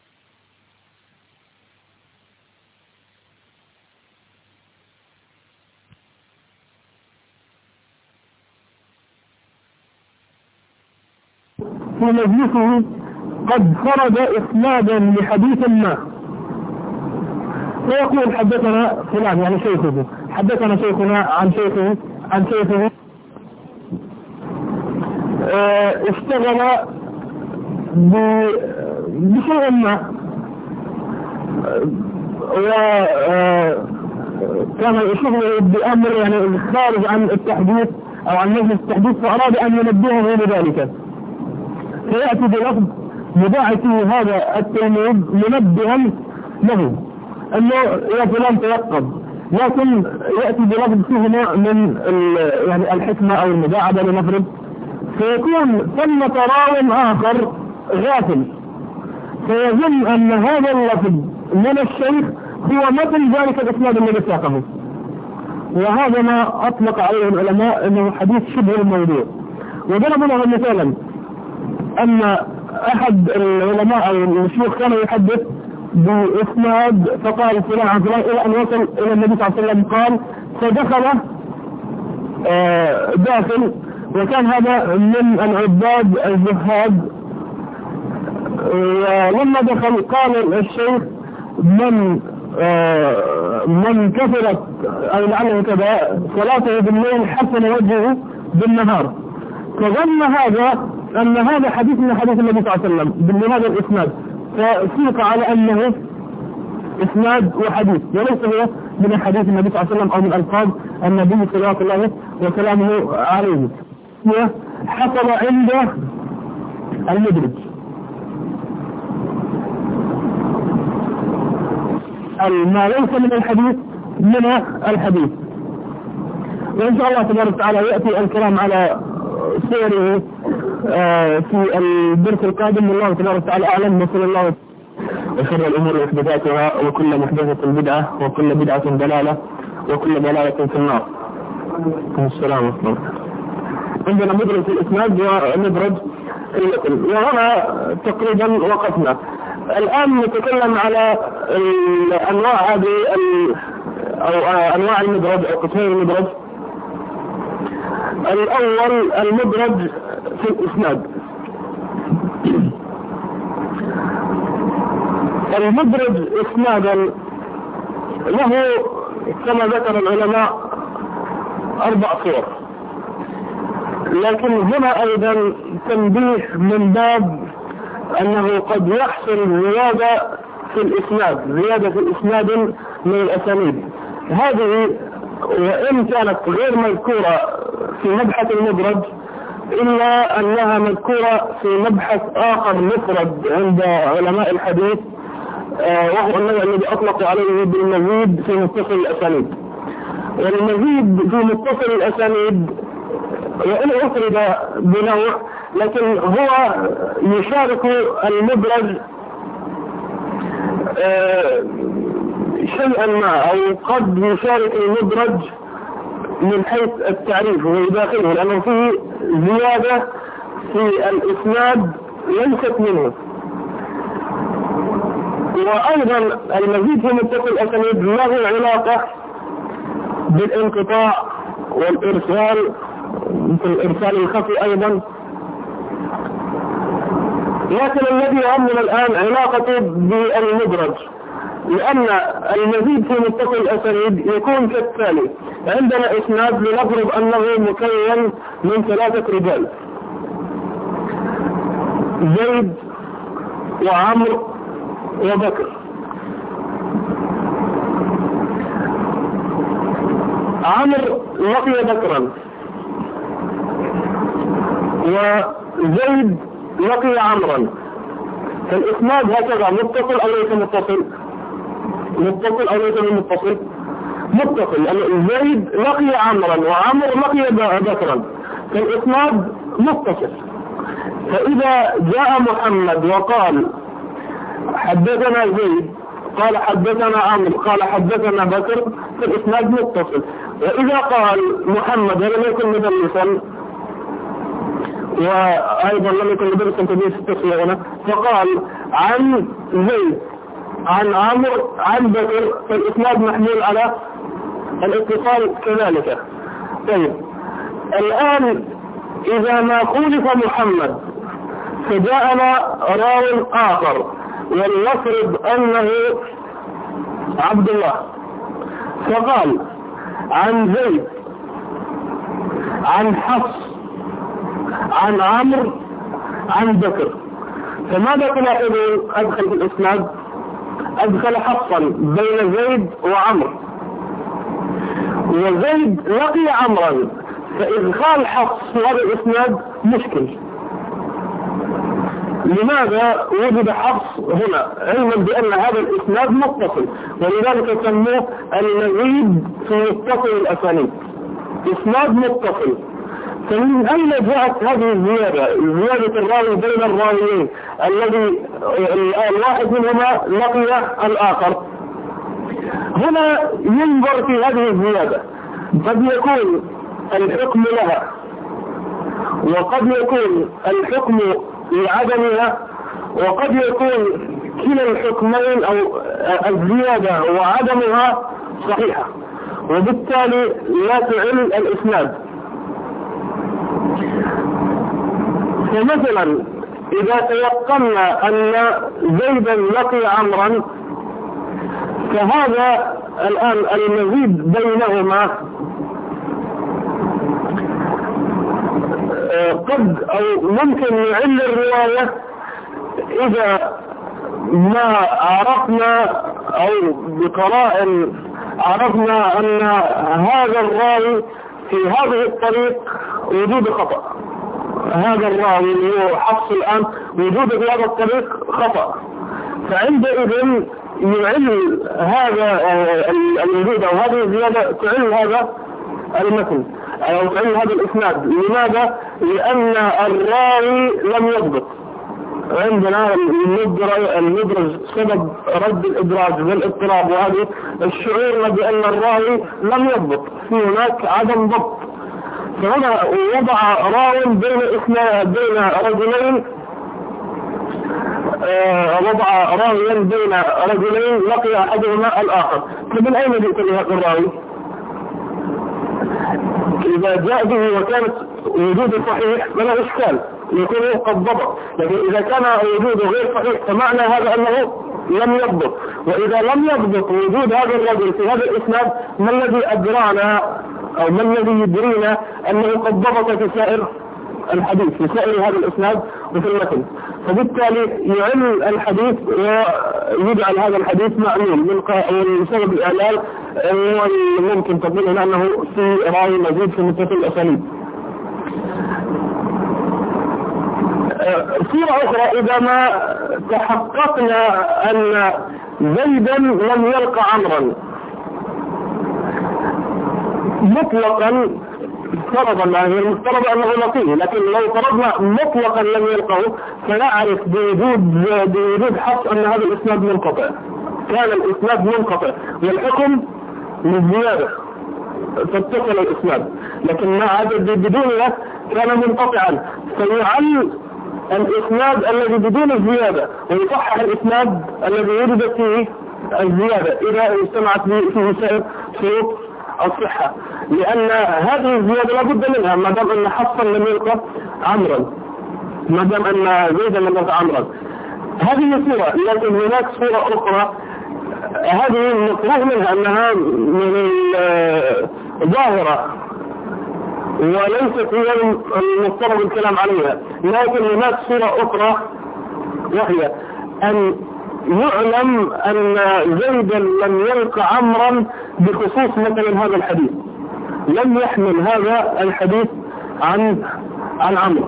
في مجلسه قد فرض إسنادا لحديث ما، فيقول: حدثنا فلان يعني شيخه، حدثنا شيخنا عن شيخه عن شيخه اه اشتغل بشيء ما، وكان يشغل بأمر يعني خارج عن التحديث أو عن مجلس التحديث، فأراد أن ينبهه لذلك، فيأتي بلفظ يباعث هذا التلميذ منبها له أنه يا فلان تيقظ، لكن يأتي بلفظ فيه نوع من يعني الحكمة أو المداعبة لنفرض، فيكون ثم راو آخر غافل فيظن أن هذا اللفظ من الشيخ هو مثل ذلك الإسناد الذي ساقه، وهذا ما أطلق عليه العلماء أنه حديث شبه الموضوع. وضرب له مثالا أن أحد العلماء أو الشيوخ كان يحدث بإسناد فقال فلان عن فلان إلى أن وصل إلى النبي صلى الله عليه وسلم قال، فدخل آه داخل، وكان هذا من العباد الزهاد، ولما دخل قال الشيخ: من آه من كثرت أو لعله كذا صلاته بالليل حسن وجهه بالنهار، فظن هذا أن هذا حديث من حديث النبي صلى الله عليه وسلم بهذا الإسناد، فسيق على أنه إسناد وحديث، وليس هو من حديث النبي صلى الله عليه وسلم أو من ألفاظ النبي صلى الله وسلامه عليه. حصل عند المدرج ما ليس من الحديث من الحديث. وإن شاء الله تبارك وتعالى يأتي الكلام على صوره آه في الدرس القادم، والله تبارك وتعالى أعلم. وصلى الله وشر الأمور محدثاتها، وكل محدثة بدعة، وكل بدعة ضلالة، وكل ضلالة في النار. السلام عليكم. عندنا مدرج في الإسناد ومدرج في المتن، وهنا تقريبا وقفنا. الآن نتكلم على أنواع هذه أو أنواع المدرج أو قسمين المدرج. الأول المدرج في الإسناد. المدرج إسنادا له كما ذكر العلماء أربع صور، لكن هنا أيضا تنبيه من باب أنه قد يحصل زيادة في الإسناد، زيادة في الإسناد من الأسانيد. هذه وإن كانت غير مذكورة في مبحث المدرج إلا أنها مذكورة في مبحث آخر مفرد عند علماء الحديث، وهو الذي أطلق عليه بالمزيد في متصل الأسانيد. والمزيد في متصل الأسانيد وإن أفرد بنوع لكن هو يشارك المدرج شيئا ما، أو قد يشارك المدرج من حيث التعريف ويداخله، لأنه فيه زيادة في الإسناد ليست منه. وأيضا المزيد في متصل الأسانيد له علاقة بالانقطاع والإرسال، مثل الإرسال الخفي أيضا. لكن الذي يهمنا الآن علاقته بالمدرج، لأن المزيد في متصل الأسانيد يكون كالتالي: عندنا إسناد لنفرض أنه مكون من ثلاثة رجال، زيد وعمرو وبكر. عمرو لقي بكرا، وزيد لقي عمرا، فالإسناد هكذا متصل أو ليس متصل؟ متصل أو ليس متصل؟ متصل، لأن زيد لقي عمرا وعمر لقي بكرا، فالإسناد متصل. فإذا جاء محمد وقال حدثنا زيد قال حدثنا عمرو قال حدثنا بكر، فالإسناد متصل. وإذا قال محمد لم يكن مدلسا وأيضا لم يكن مدرسا تدريس التسوية هنا، فقال عن زيد عن عمرو عن بكر، فالإسناد محمول على الاتصال كذلك. طيب الآن إذا ما خولف محمد فجاءنا راو آخر، ولنفرض أنه عبد الله، فقال عن زيد عن حفص عن عمرو عن بكر، فماذا تلاحظون؟ أدخل في الإسناد أدخل حفصا بين زيد وعمرو، وزيد لقي عمرا، فإدخال حفص في هذا الإسناد مشكل. لماذا وجد حفص هنا؟ علما بأن هذا الإسناد متصل، ولذلك سموه المزيد في متصل الأسانيد، إسناد متصل. فمن أين جاءت هذه الزيادة؟ زيادة الراوي بين الراويين الذي الواحد منهما لقي الآخر. هنا ينظر في هذه الزيادة، قد يكون الحكم لها وقد يكون الحكم لعدمها، وقد يكون كلا الحكمين أو الزيادة وعدمها صحيحة، وبالتالي لا تعل الإسناد. فمثلا إذا تيقنا أن زيدا لقي عمرا، فهذا الآن المزيد بينهما قد أو ممكن يعل الرواية إذا ما عرفنا أو بقراء عرفنا أن هذا الراوي في هذه الطريق وجود خطأ، هذا الراوي اللي هو حفص الآن وجود في هذا الطريق خطأ، فعندئذ يعل هذا الوجود أو هذه الزيادة تعل هذا المتن أو تعل هذا الإسناد. لماذا؟ لأن الراوي لم يضبط. عندنا المدرج سبب رد الإدراج والاضطراب، وهذه الشعور بأن الراوي لم يضبط، في هناك عدم ضبط. فهنا وضع راو بين اثنين بين رجلين، آه وضع راويا بين رجلين لقي احدهما الاخر. فمن اين جئت لهذا الراوي؟ اذا جاء به وكانت وجوده صحيح فلا اشكال، يكون قد ضبط. لكن اذا كان وجوده غير صحيح فمعنى هذا انه لم يضبط. واذا لم يضبط وجود هذا الرجل في هذا الاسناد، ما الذي ادرانا او ما الذي يدرينا انه قد ضبط في سائر الحديث، في سائر هذا الاسناد وفي المتن؟ فبالتالي يعل الحديث ويجعل هذا الحديث معلول من سبب الاعلال، وممكن تقول هنا انه في راوي مزيد في متصل الاسانيد. صورة أخرى، إذا ما تحققنا أن زيدا لم يلقى عمرا مطلقا، فرضا يعني المفترض أنه لقيه، لكن لو فرضنا مطلقا لم يلقه فنعرف بوجود بوجود حفص أن هذا الإسناد منقطع، كان الإسناد منقطع والحكم للزيادة فاتصل الإسناد، لكن مع بدونه كان منقطعا، فيعل الإسناد الذي بدون الزيادة ويصحح الإسناد الذي وجدت فيه الزيادة إذا اجتمعت فيه سائر شروط الصحة، لأن هذه الزيادة لابد منها ما دام أن حفصا لم يلقى عمرا، ما دام أن زيدا لم يلقى عمرا. هذه صورة، لكن هناك صورة أخرى هذه المفروض منها أنها من الظاهرة وليست هي المفترض الكلام عليها، لكن هناك صورة أخرى وهي أن يعلم أن زيدا لم يلقى عمرا بخصوص مثلا هذا الحديث، لم يحمل هذا الحديث عن عن عمرو،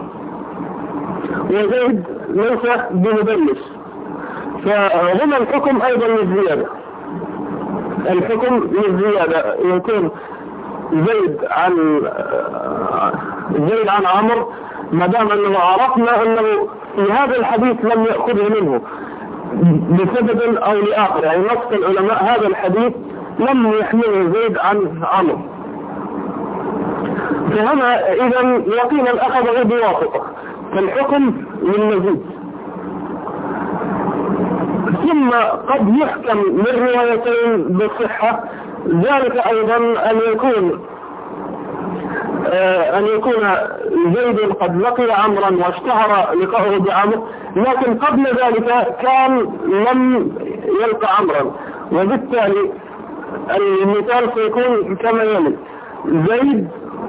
وزيد ليس بمدلس، فهنا الحكم أيضا للزيادة، الحكم للزيادة يكون زيد عن زيد عن عمرو ما دام أنه عرفنا أنه في هذا الحديث لم يأخذه منه بسبب أو لآخر، يعني نص العلماء هذا الحديث لم يحمله زيد عن عمرو، فهنا إذا يقينا أخذه بواسطة، فالحكم للمزيد. ثم قد يحكم من روايتين بالصحة، ذلك أيضا أن يكون آه أن يكون زيد قد لقي عمرا واشتهر لقاؤه بعمرو، لكن قبل ذلك كان لم يلقى عمرا، وبالتالي المثال سيكون كما يلي: زيد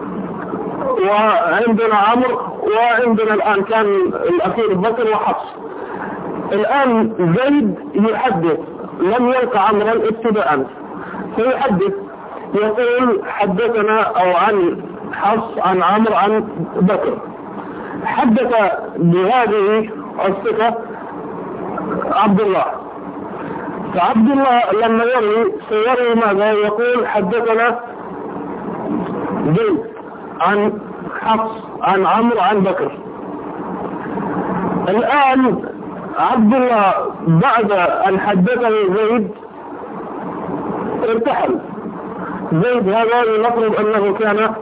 وعندنا عمرو وعندنا الآن كان الأخير بكر وحفص. الآن زيد يحدث لم يلقى عمرا ابتداء، فيحدث يقول حدثنا أو عن حفص عن عمرو عن بكر، حدث بهذه الصفة عبد الله، فعبد الله لما يروي سيروي ماذا؟ يقول حدثنا زيد عن حفص عن عمرو عن بكر. الآن عبد الله بعد أن حدثه زيد ارتحل. زيد هذا نفرض أنه كان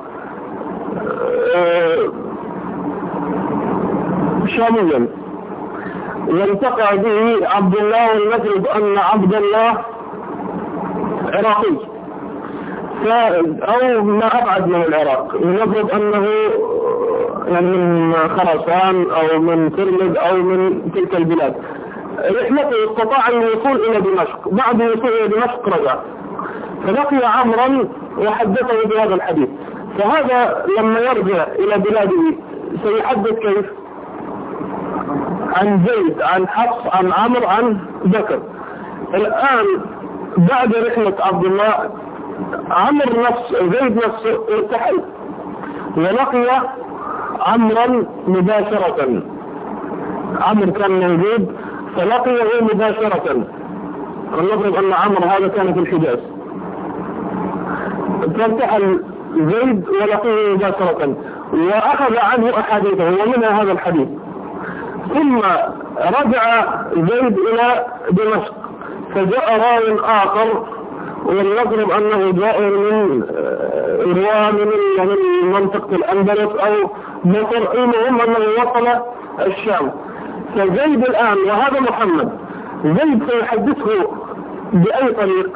شاميا، والتقى به عبد الله، ونفرض أن عبد الله عراقي أو ما أبعد من العراق، ونفرض أنه يعني من خراسان أو من ترمذ أو من تلك البلاد. رحلته استطاع أن يوصل إلى دمشق، بعد وصول إلى دمشق رجع فلقي عمرا وحدثه بهذا الحديث، فهذا لما يرجع إلى بلاده سيحدث كيف؟ عن زيد عن حفص عن عمرو عن بكر. الآن بعد رحلة عبد الله عمرو نفس زيد نفسه ارتحل ولقي عمرا مباشرة، عمرو كان موجود فلقيه مباشرة، ونفرض أن عمرو هذا كان في الحجاز، فارتحل زيد ولقيه مباشرة وأخذ عنه أحاديثه ومنها هذا الحديث. ثم رجع زيد إلى دمشق فجاء راو آخر ولنضرب أنه جاء من رواه من منطقة الأندلس أو مصر، المهم أنه وصل الشام. فزيد الآن وهذا محمد، زيد سيحدثه بأي طريق؟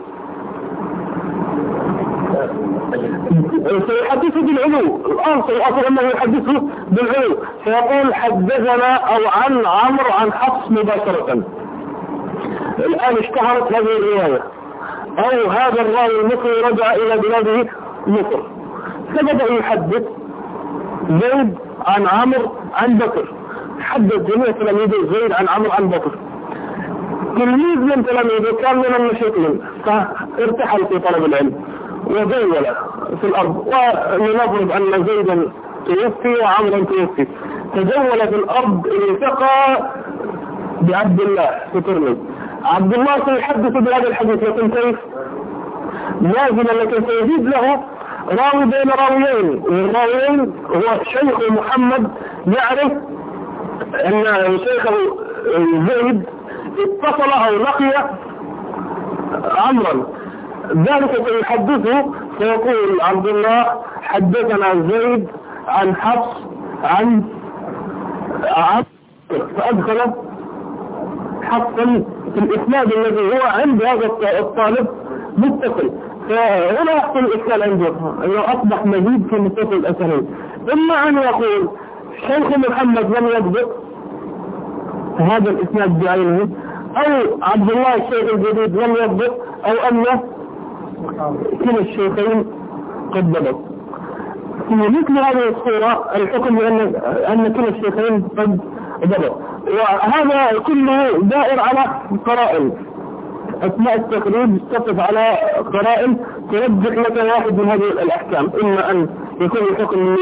سيحدثه بالعلو. الآن سيأصل أنه يحدثه بالعلو، فيقول حدثنا أو عن عمرو عن حفص مباشرة. الآن اشتهرت هذه الرواية، أو هذا الراوي المصري رجع إلى بلاده مصر، فبدأ يحدث زيد عن عمرو عن بكر. حدث جميع تلاميذه زيد عن عمرو عن بكر. تلميذ من تلاميذه كان من المشايخين فارتحل في طلب العلم وزول في الأرض، ولنفرض أن زيدا توفي وعمرا توفي، تجول في الأرض التقى بعبد الله في ترمذ. عبد الله سيحدث بهذا الحديث، لكن كيف؟ لازم لكن سيزيد له راوي بين راويين، والراويين هو شيخ محمد يعرف أن شيخه زيد اتصل أو لقي عمرا، ذلك سيحدثه فيقول عبد الله حدثنا زيد عن حفص عن عمرو، فأدخل حفصا في الإسناد الذي هو عند هذا الطالب متصل. فهنا يحصل الإشكال عنده أنه أصبح مزيد في متصل الأسانيد، إما أن يقول شيخ محمد لم يضبط هذا الإسناد بعينه، أو عبد الله الشيخ الجديد لم يضبط، أو أن كلا الشيخين قد ضبط. في مثل هذه الصورة الحكم بأن أن كلا الشيخين قد ضبط، وهذا كله دائر على قرائن. أثناء التقريب تقف على قرائن ترجح لك واحد من هذه الأحكام، إما أن يكون الحكم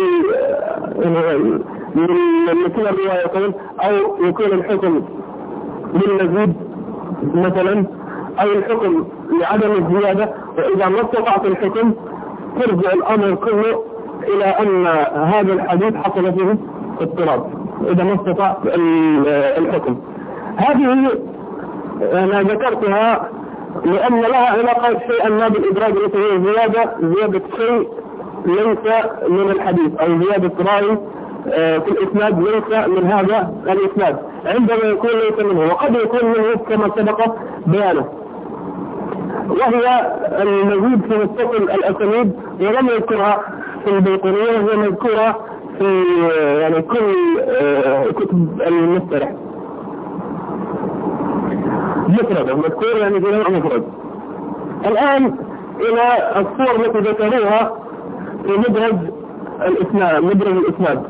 لكلا الروايتين، أو يكون الحكم للمزيد مثلا، أو الحكم لعدم الزيادة. وإذا ما استطعت الحكم ترجع الأمر كله إلى أن هذا الحديث حصل فيه اضطراب، إذا ما استطعت الحكم. هذه أنا ذكرتها لأن لها علاقة شيئا ما بالإدراج، التي هي زيادة زيادة شيء ليس من الحديث، أو زيادة راوي في الإسناد ليس من هذا الإسناد، عندما يكون ليس منه، وقد يكون منه كما سبق بيانه، وهي المزيد في متصل الأسانيد، ولم يذكرها في البيقونية، وهي مذكورة في يعني كل كتب المصطلح مفرد، مذكور يعني جميع مفرد. الآن إلى الصور التي ذكروها في مدرج الإسناد. مدرج الإسناد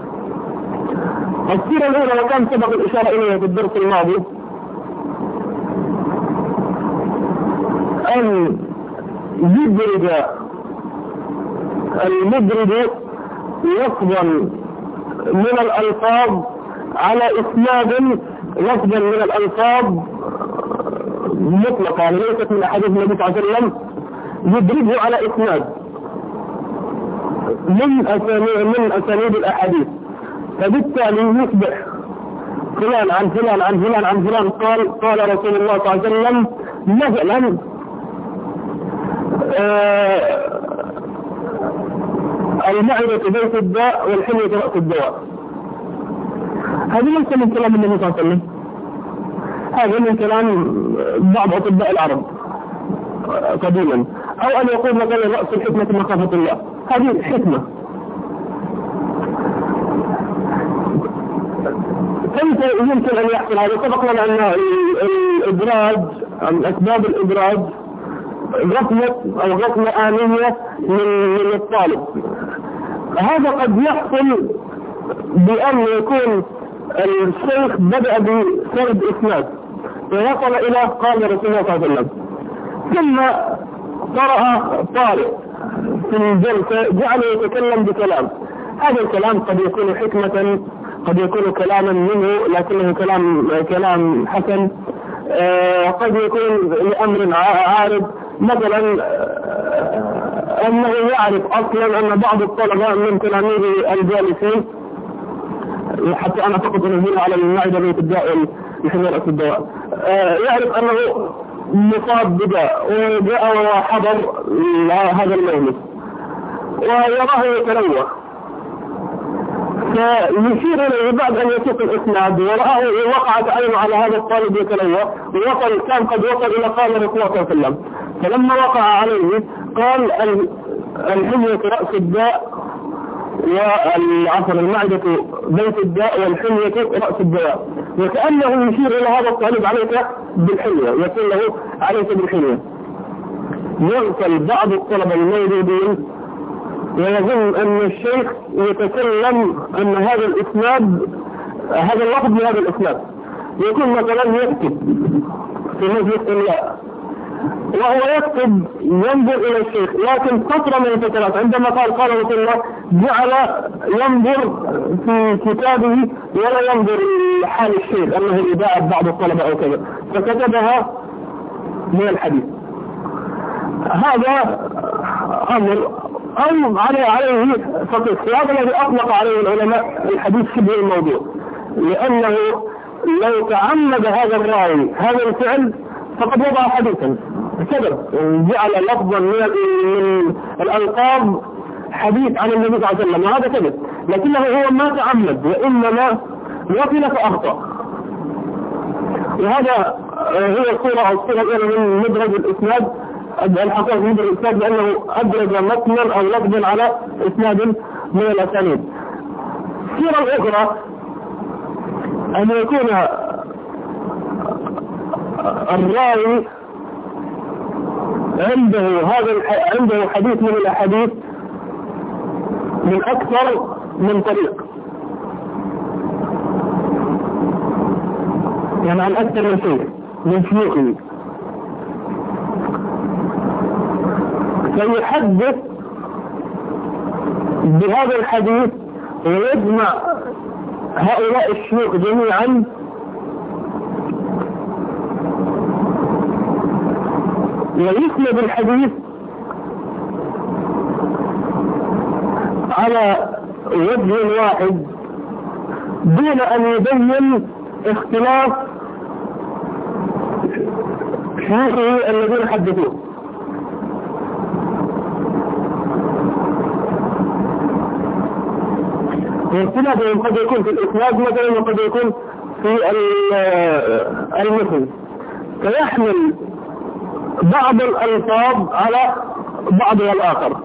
الصورة الأولى وكان سبق الإشارة إليها في الدرس الماضي، أن يدرج المدرج لفظا من الألفاظ على إسناد لفظا من الألفاظ مطلقة، يعني ليست من أحاديث النبي صلى الله عليه وسلم، يدرجه على إسناد من أسانيد من أسانيد الأحاديث، فبالتالي يصبح فلان عن فلان عن فلان عن فلان قال قال رسول الله صلى الله عليه وسلم مثلا آه المعدة بيت الداء والحمية رأس الدواء. هذا ليس من كلام النبي صلى الله عليه وسلم، هذا من كلام بعض أطباء العرب قديما، أو أن يقول مثلا رأس الحكمة مخافة الله، هذه حكمة. كيف يمكن أن يحصل هذا؟ سبق لنا أن الإدراج أم أسباب الإدراج غفلة أو غفلة آنية من من الطالب. هذا قد يحصل بأن يكون الشيخ بدأ بسرد إسناد ووصل إلى قال رسول الله صلى الله عليه وسلم، ثم قرأ طالب في الجلسة جعل يتكلم بكلام، هذا الكلام قد يكون حكمة، قد يكون كلاما منه لكنه كلام كلام حسن، آه قد يكون لأمر عارض، مثلا آه أنه يعرف أصلا أن بعض الطلبة من تلاميذ الجالسين، حتى أنا فقط أنزل على المعدة بيت الداء والحمية رأس الدواء، آه يعرف أنه مصاب بداء وجاء وحضر هذا المجلس ويراه يتلوى، فيشير إليه بعد أن يسوق الإسناد ورآه وقعت عينه على هذا الطالب يتلوى، ووصل كان قد وصل إلى قال رسول الله صلى الله عليه وسلم، فلما وقع عليه قال الحمية رأس الداء والعفو المعدة بيت الداء والحمية رأس الدواء، وكأنه يشير إلى هذا الطالب عليك بالحمية، يقول له عليك بالحمية. يغفل بعض الطلبة الموجودين ويظن أن الشيخ يتكلم أن هذا الإسناد هذا اللفظ من هذا الإسناد، يكون مثلا يكتب في مجلس الإملاء وهو يكتب ينظر إلى الشيخ، لكن فترة من الفترات عندما قال قال رسول الله جعل ينظر في كتابه ولا ينظر لحال الشيخ أنه إذاعة بعض الطلبة أو كذا، فكتبها من الحديث. هذا أمر أو عليه عليه فقط، هذا الذي أطلق عليه العلماء الحديث شبه الموضوع، لأنه لو تعمد هذا الراوي هذا الفعل فقد وضع حديثا كذب، جعل لفظا من الألقاب حديث عن النبي صلى الله عليه وسلم، وهذا كذب، لكنه هو ما تعمد وإنما وصل فأخطأ. وهذا هي الصورة أو الصورة الأولى من مدرج الإسناد، الحقيقة من مدرج الإسناد لأنه أدرج متنا أو لفظا على إسناد من الأسانيد. الصورة الأخرى أن يكون الراوي عنده هذا عنده حديث من الأحاديث من أكثر من طريق، يعني عن أكثر من شيخ من شيوخه، فيحدث بهذا الحديث ويجمع هؤلاء الشيوخ جميعا ويسند الحديث على وجه واحد دون أن يبين اختلاف شيوخه الذين حدثوه. واختلافهم قد يكون في الإسناد مثلا وقد يكون في المثل، فيحمل بعض الألفاظ على بعضها الآخر.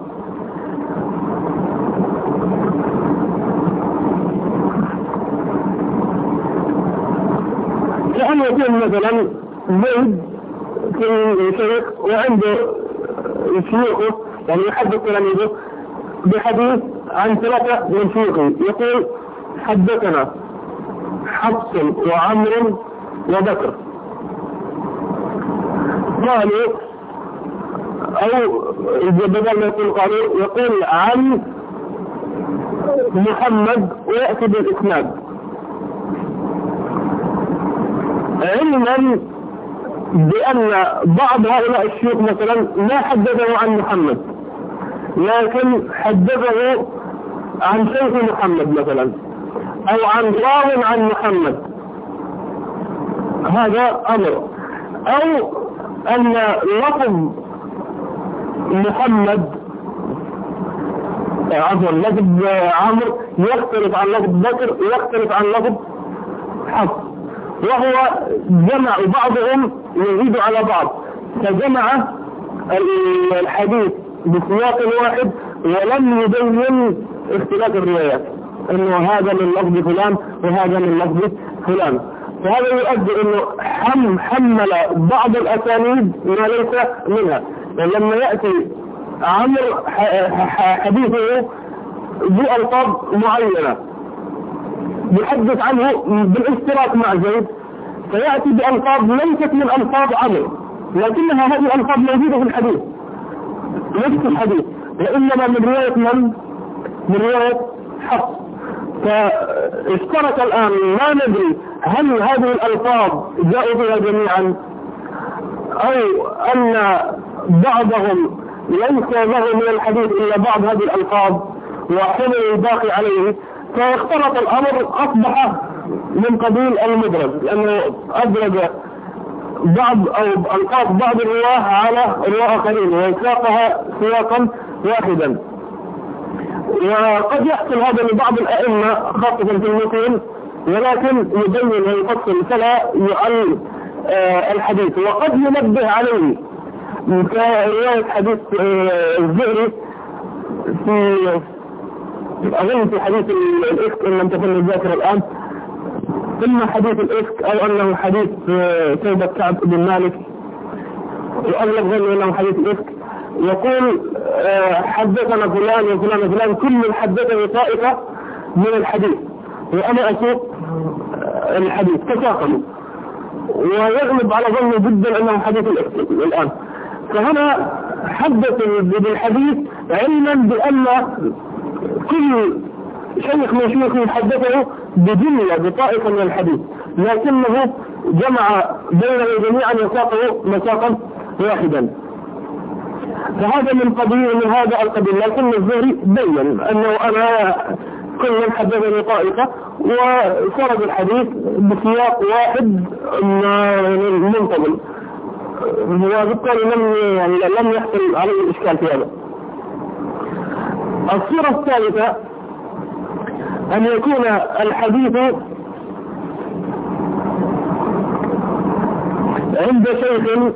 كأن يكون مثلا زيد في شيخ وعنده شيوخه يعني يحدث تلاميذه بحديث عن ثلاثة من شيوخه، يقول حدثنا حفص وعمر وبكر، قالوا أو بدل ما يقول قالوا يقول عن محمد ويأتي بالإسناد، علما بأن بعض هؤلاء الشيوخ مثلا ما حدثه عن محمد لكن حدثه عن شيخ محمد مثلا أو عن راو عن محمد، هذا أمر. أو أن لفظ محمد عفوا لفظ عمرو يختلف عن لفظ بكر يختلف عن لفظ حفص، وهو جمع بعضهم يزيد على بعض، فجمع الحديث بسياق واحد ولم يبين اختلاف الروايات انه هذا من لفظ فلان وهذا من لفظ فلان، فهذا يؤدي انه حم حمل بعض الاسانيد ما ليس منها. لما يأتي عمرو حديثه بألفاظ معينة يحدث عنه بالاشتراك مع زيد، فيأتي بألفاظ ليست من ألفاظ عمرو لكنها هذه الألفاظ موجودة في الحديث نفس الحديث، وإنما من رواية من؟ من رواية حفص. فاشترك الآن ما ندري هل هذه الألفاظ جاءوا بها جميعا أو أن بعضهم ليس له من الحديث إلا بعض هذه الألفاظ وحمل الباقي عليه، فاختلط الأمر أصبح من قبيل المدرج، لأنه أدرج بعض أو ألقاب بعض الرواه على الرواة آخرين ويساقها سياقا واحدا. وقد يحصل هذا لبعض الأئمة خاصة في المتون، ولكن يبين ويفصل فلا يعل آه الحديث. وقد ينبه عليه كرواية حديث آه الزهري في أظن في حديث الإفك إن لم تكن الذاكرة الآن، إما حديث الإفك أو أنه حديث آه توبة كعب بن مالك، وأغلب ظن أنه حديث الإفك. يقول آه حدثنا فلان وفلان وفلان كل حدثني طائفة من الحديث وأنا أسوق الحديث تساقلوا، ويغلب على ظنه جدا أنه حديث الإفك الآن. فهنا حدث بالحديث علما بأن كل شيخ من شيوخه حدثه بجملة بطائفة من الحديث، لكنه جمع بينه جميعا وساقه مساقا واحدا. فهذا من قبيل من هذا القبيل، لكن الزهري بين أنه أنا كل من حدثني طائفة وسرد الحديث بسياق واحد منتظم، وبالتالي لم يعني لم يحصل عليه الإشكال في هذا. الصورة الثالثة أن يكون الحديث عند شيخ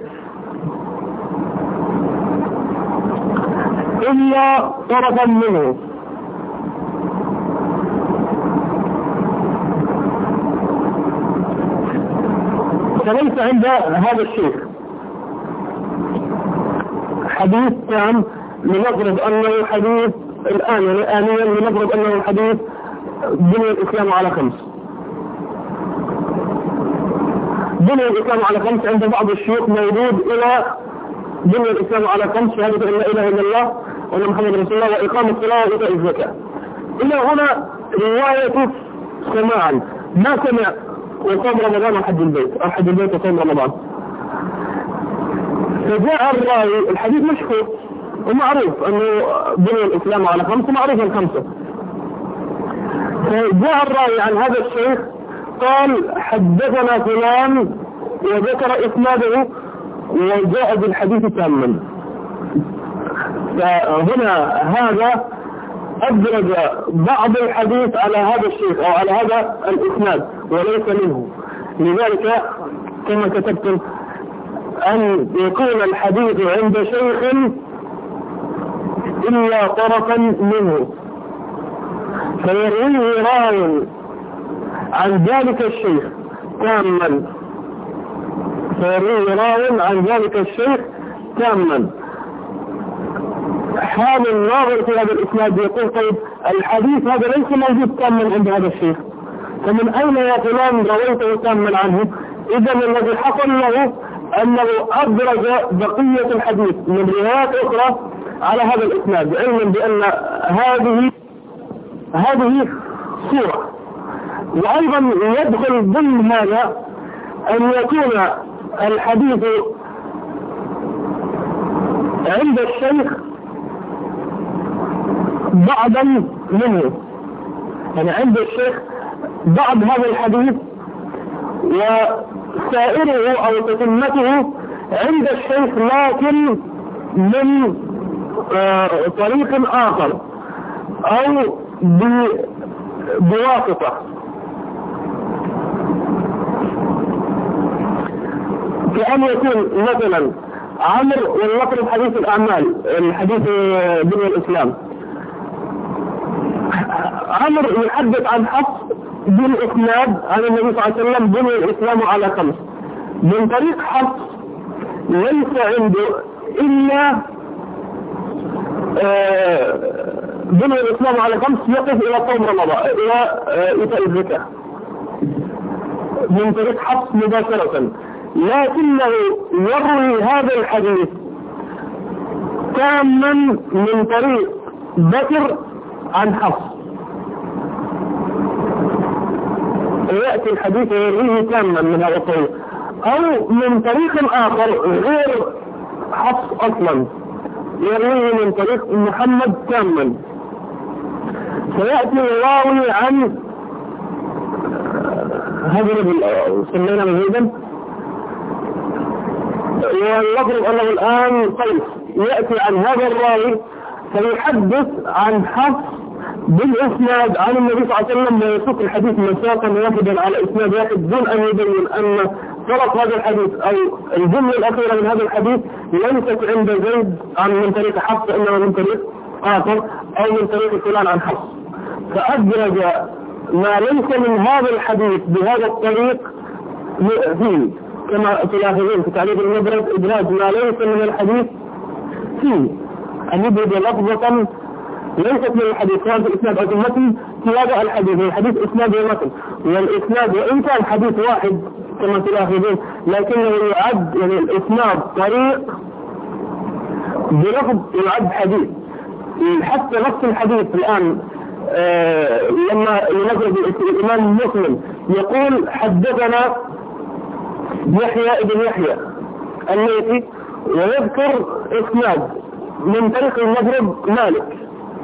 إلا طرفا منه، فليس عند هذا الشيخ حديث تام لنفرض أنه حديث الآن يعني آنيا لنفرض أنه حديث بني الإسلام على خمس. بني الإسلام على خمس عند بعض الشيوخ موجود إلى بني الإسلام على خمس: شهادة أن لا إله إلا الله وأن محمد رسول الله وإقام الصلاة وإيتاء الزكاة. إلى هنا رواية سماعا، ما سمع وصوم رمضان وحج البيت أو حج البيت وصوم رمضان. فجاء الراوي، الحديث مشهور ومعروف أنه بني الإسلام على خمس، معروف الخمسة. فجاء الراوي عن هذا الشيخ قال حدثنا فلان وذكر إسناده وجاء بالحديث تاما. فهنا هذا أدرج بعض الحديث على هذا الشيخ أو على هذا الإسناد وليس منه. لذلك كما كتبتم أن يكون الحديث عند شيخ إلا طرفا منه، فيرويه راو عن ذلك الشيخ تاما فيرويه راو عن ذلك الشيخ تاما. حال الناظر في هذا الإسناد يقول طيب الحديث هذا ليس موجود تاما عند هذا الشيخ، فمن أين يا فلان رويته تاما عنه؟ إذا الذي حصل له أنه أدرج بقية الحديث من روايات أخرى على هذا الإسناد، علما بأن هذه هذه صورة. وأيضا يدخل ضمن هذا أن يكون الحديث عند الشيخ بعضا منه، يعني عند الشيخ بعض هذا الحديث وسائره أو تتمته عند الشيخ لكن من آه طريق آخر أو بواسطة. كأن يكون مثلا عمر ولنقرب حديث الأعمال الحديث بني الإسلام، عمر يحدث عن حفص بالإسناد عن النبي صلى الله عليه وسلم بني الإسلام على خمس، من طريق حفص ليس عنده إلا آه بني الإسلام على خمس يقف إلى صوم رمضان إلى إيتاء الزكاة من طريق حفص مباشرة، لكنه يروي هذا الحديث تاما من طريق بكر عن حفص، ويأتي الحديث يرويه تاما من هذا الطريق، أو من طريق آخر غير حفص أصلا يرويه من طريق محمد تاما. فيأتي الراوي عن هذا الذي سمينا مزيدا ولنفرض أنه الآن قيس يأتي عن هذا الراوي فيحدث عن حفص بالإسناد عن النبي صلى الله عليه وسلم ويسوق الحديث مساقا واحدا على إسناد واحد دون أن يبين أن طرق هذا الحديث أو الجملة الأخيرة من هذا الحديث ليست عند زيد عن من طريق حفص إنما من طريق آخر أو من طريق فلان عن حفص، فأدرج ما ليس من هذا الحديث بهذا الطريق فيه، كما تلاحظون في تعريف المدرج إدراج ما ليس من الحديث فيه، أن يبرد لفظة ليست من الحديث سواء في الإسناد أو في المتن في هذا الحديث، الحديث إسناد ومتن، والإسناد وإن كان حديث واحد كما تلاحظون لكنه يعد يعني الإسناد طريق بلفظ يعد حديث. حتى نفس الحديث الآن آه لما ينظر الإمام مسلم يقول حدثنا يحيى ابن يحيى الليثي ويذكر إسناد من طريق المضرب مالك،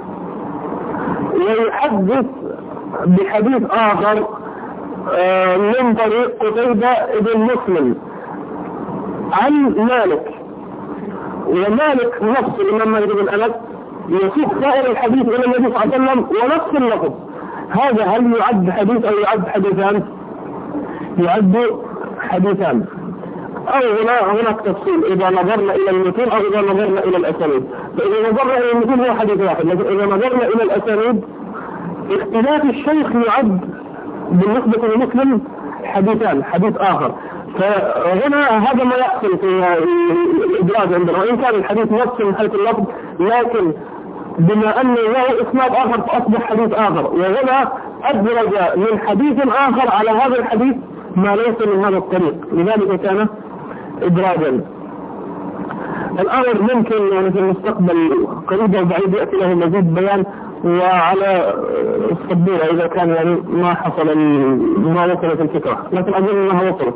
ويحدث بحديث آخر آه من طريق قتيبة ابن مسلم عن مالك، ومالك نفس الإمام مالك بن أنس يسوق سائر الحديث إلى النبي صلى الله عليه وسلم ونفس اللفظ. هذا هل يعد حديث أو يعد حديثان؟ يعد حديثان. أو هنا هناك تفصيل إذا نظرنا إلى المتون أو إذا نظرنا إلى الأسانيد. فإذا نظرنا إلى المتون هو حديث واحد، لكن إذا نظرنا إلى الأسانيد اختلاف الشيخ يعد بالنسبة للمسلم حديثان، حديث آخر. فهنا هذا ما يحصل في الإدراج عندنا، وإن كان الحديث نفس من حيث اللفظ لكن بما أنه له إسناد آخر فأصبح حديث آخر، وهنا أدرج من حديث آخر على هذا الحديث ما ليس من هذا الطريق، لذلك كان إدراجا. الأمر ممكن يعني في المستقبل قريب وبعيد يأتي له مزيد بيان، وعلى الصبورة إذا كان يعني ما حصل ما وصلت الفكرة، لكن أظن أنها وصلت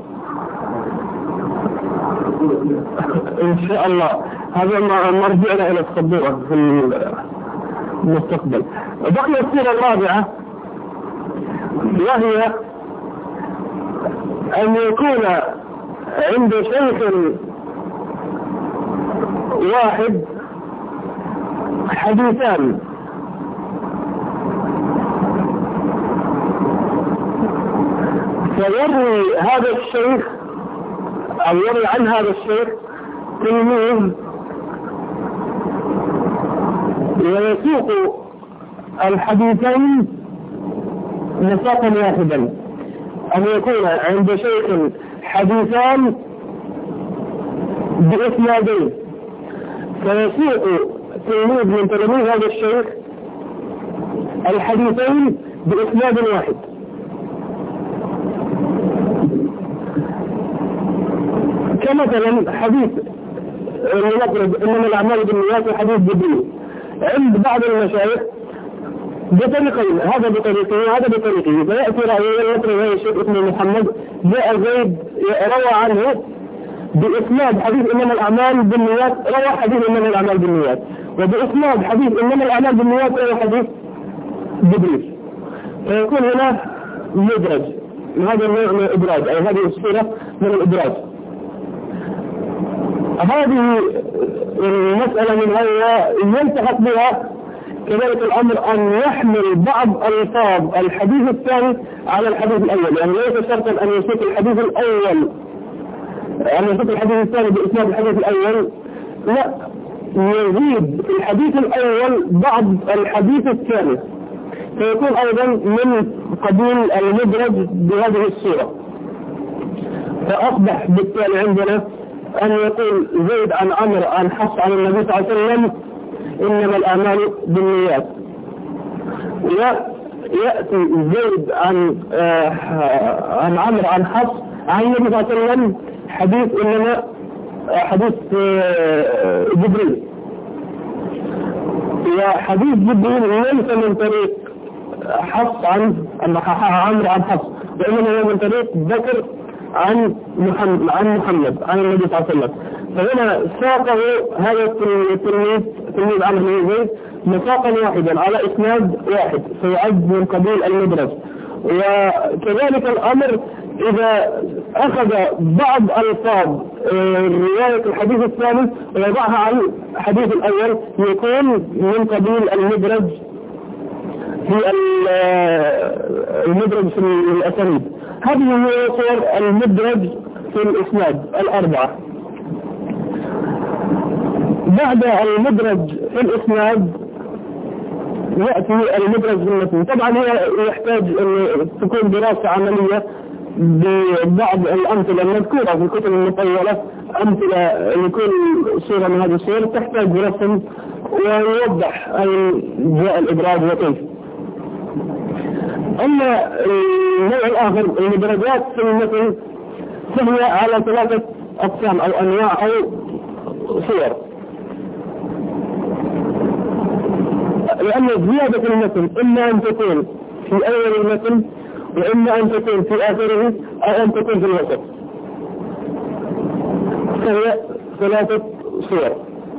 إن شاء الله. هذا ما رجعنا إلى الصبورة في المستقبل. بقي الصورة الرابعة وهي أن يكون عند شيخ واحد حديثان فيروي هذا الشيخ أو يروي عن هذا الشيخ تلميذ ويسوق الحديثين نساقا واحدا. أن يكون عند شيخ حديثان بإسنادين فيسوق تلميذ من تلاميذ هذا الشيخ الحديثين بإسناد واحد. كمثلا حديث لنفرض إنما الأعمال بالنيات وحديث جبريل عند بعض المشايخ بطريقين، هذا بطريقه وهذا بطريقه، فيأتي رأيه يذكر هذا الشيخ اسمه محمد جاء زيد روى عنه بإسناد حديث إنما الأعمال بالنيات روى حديث إنما الأعمال بالنيات، وبإسناد حديث إنما الأعمال بالنيات روى حديث جبريل، فيكون هنا مدرج. هذا النوع من الإدراج أي هذه الصورة من الإدراج. هذه المسألة من هذا يلتحق بها كذلك الأمر أن يحمل بعض ألفاظ الحديث الثاني على الحديث الأول، يعني ليس شرطا أن يسوق الحديث الأول أن يسوق الحديث الثاني بإسناد الحديث الأول، لا، يزيد في الحديث الأول بعض الحديث الثاني، فيكون أيضا من قبيل المدرج بهذه الصورة. فأصبح بالتالي عندنا أن يقول زيد عن عمرو عن حفص عن النبي صلى الله عليه وسلم إنما الأعمال بالنيات، ويأتي زيد عن آه عن عمرو عن حفص عن النبي صلى الله عليه وسلم حديث إنما حديث آه جبريل، وحديث جبريل ليس من طريق حفص عن عمرو عن حفص، وإنما هو من طريق بكر عن محمد عن محمد عن النبي صلى الله عليه وسلم. فهنا ساقه هذا التلميذ تلميذ عمرو بن زيد مساقا واحدا على إسناد واحد فيعد من قبيل المدرج. وكذلك الأمر إذا أخذ بعض ألفاظ رواية الحديث الثاني ويضعها على الحديث الأول يكون من قبيل المدرج في المدرج في الأسانيد. هذه هي صور المدرج في الإسناد الأربعة. بعد المدرج في الإسناد يأتي المدرج في المتن. طبعا هي يحتاج أن تكون دراسة عملية ببعض الأمثلة المذكورة في الكتب المطولة، أمثلة لكل صورة من هذه الصور تحتاج رسم ويوضح أين جاء الإدراج وكيف. أما النوع الآخر المدرجات في المتن فهي على ثلاثة أقسام أو أنواع أو صور، لأن زيادة المتن إما أن تكون في أول المتن وإما أن تكون في آخره أو أن تكون في الوسط، فهي ثلاثة صور.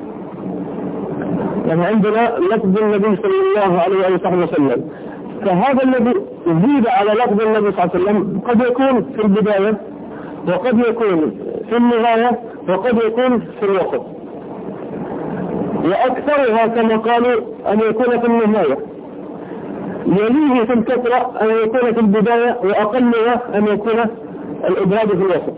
يعني عندنا لفظ النبي صلى الله عليه وسلم، فهذا الذي زيد على لفظ النبي صلى الله عليه وسلم قد يكون في البداية وقد يكون في النهاية وقد يكون في الوسط، وأكثرها كما قالوا أن يكون في النهاية، يليه في الكثرة أن يكون في البداية، وأقلها أن يكون الإدراج في الوسط.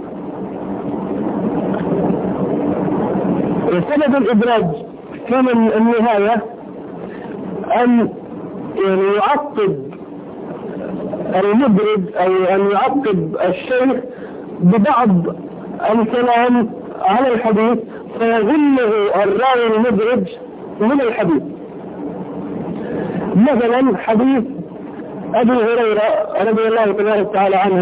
وسبب الإدراج كان النهاية أن يعني يعقد المدرج أو أن يعقد الشيخ ببعض الكلام على الحديث فيغله الراوي المدرج من الحديث. مثلا حديث أبي هريرة رضي الله تبارك تعالى عنه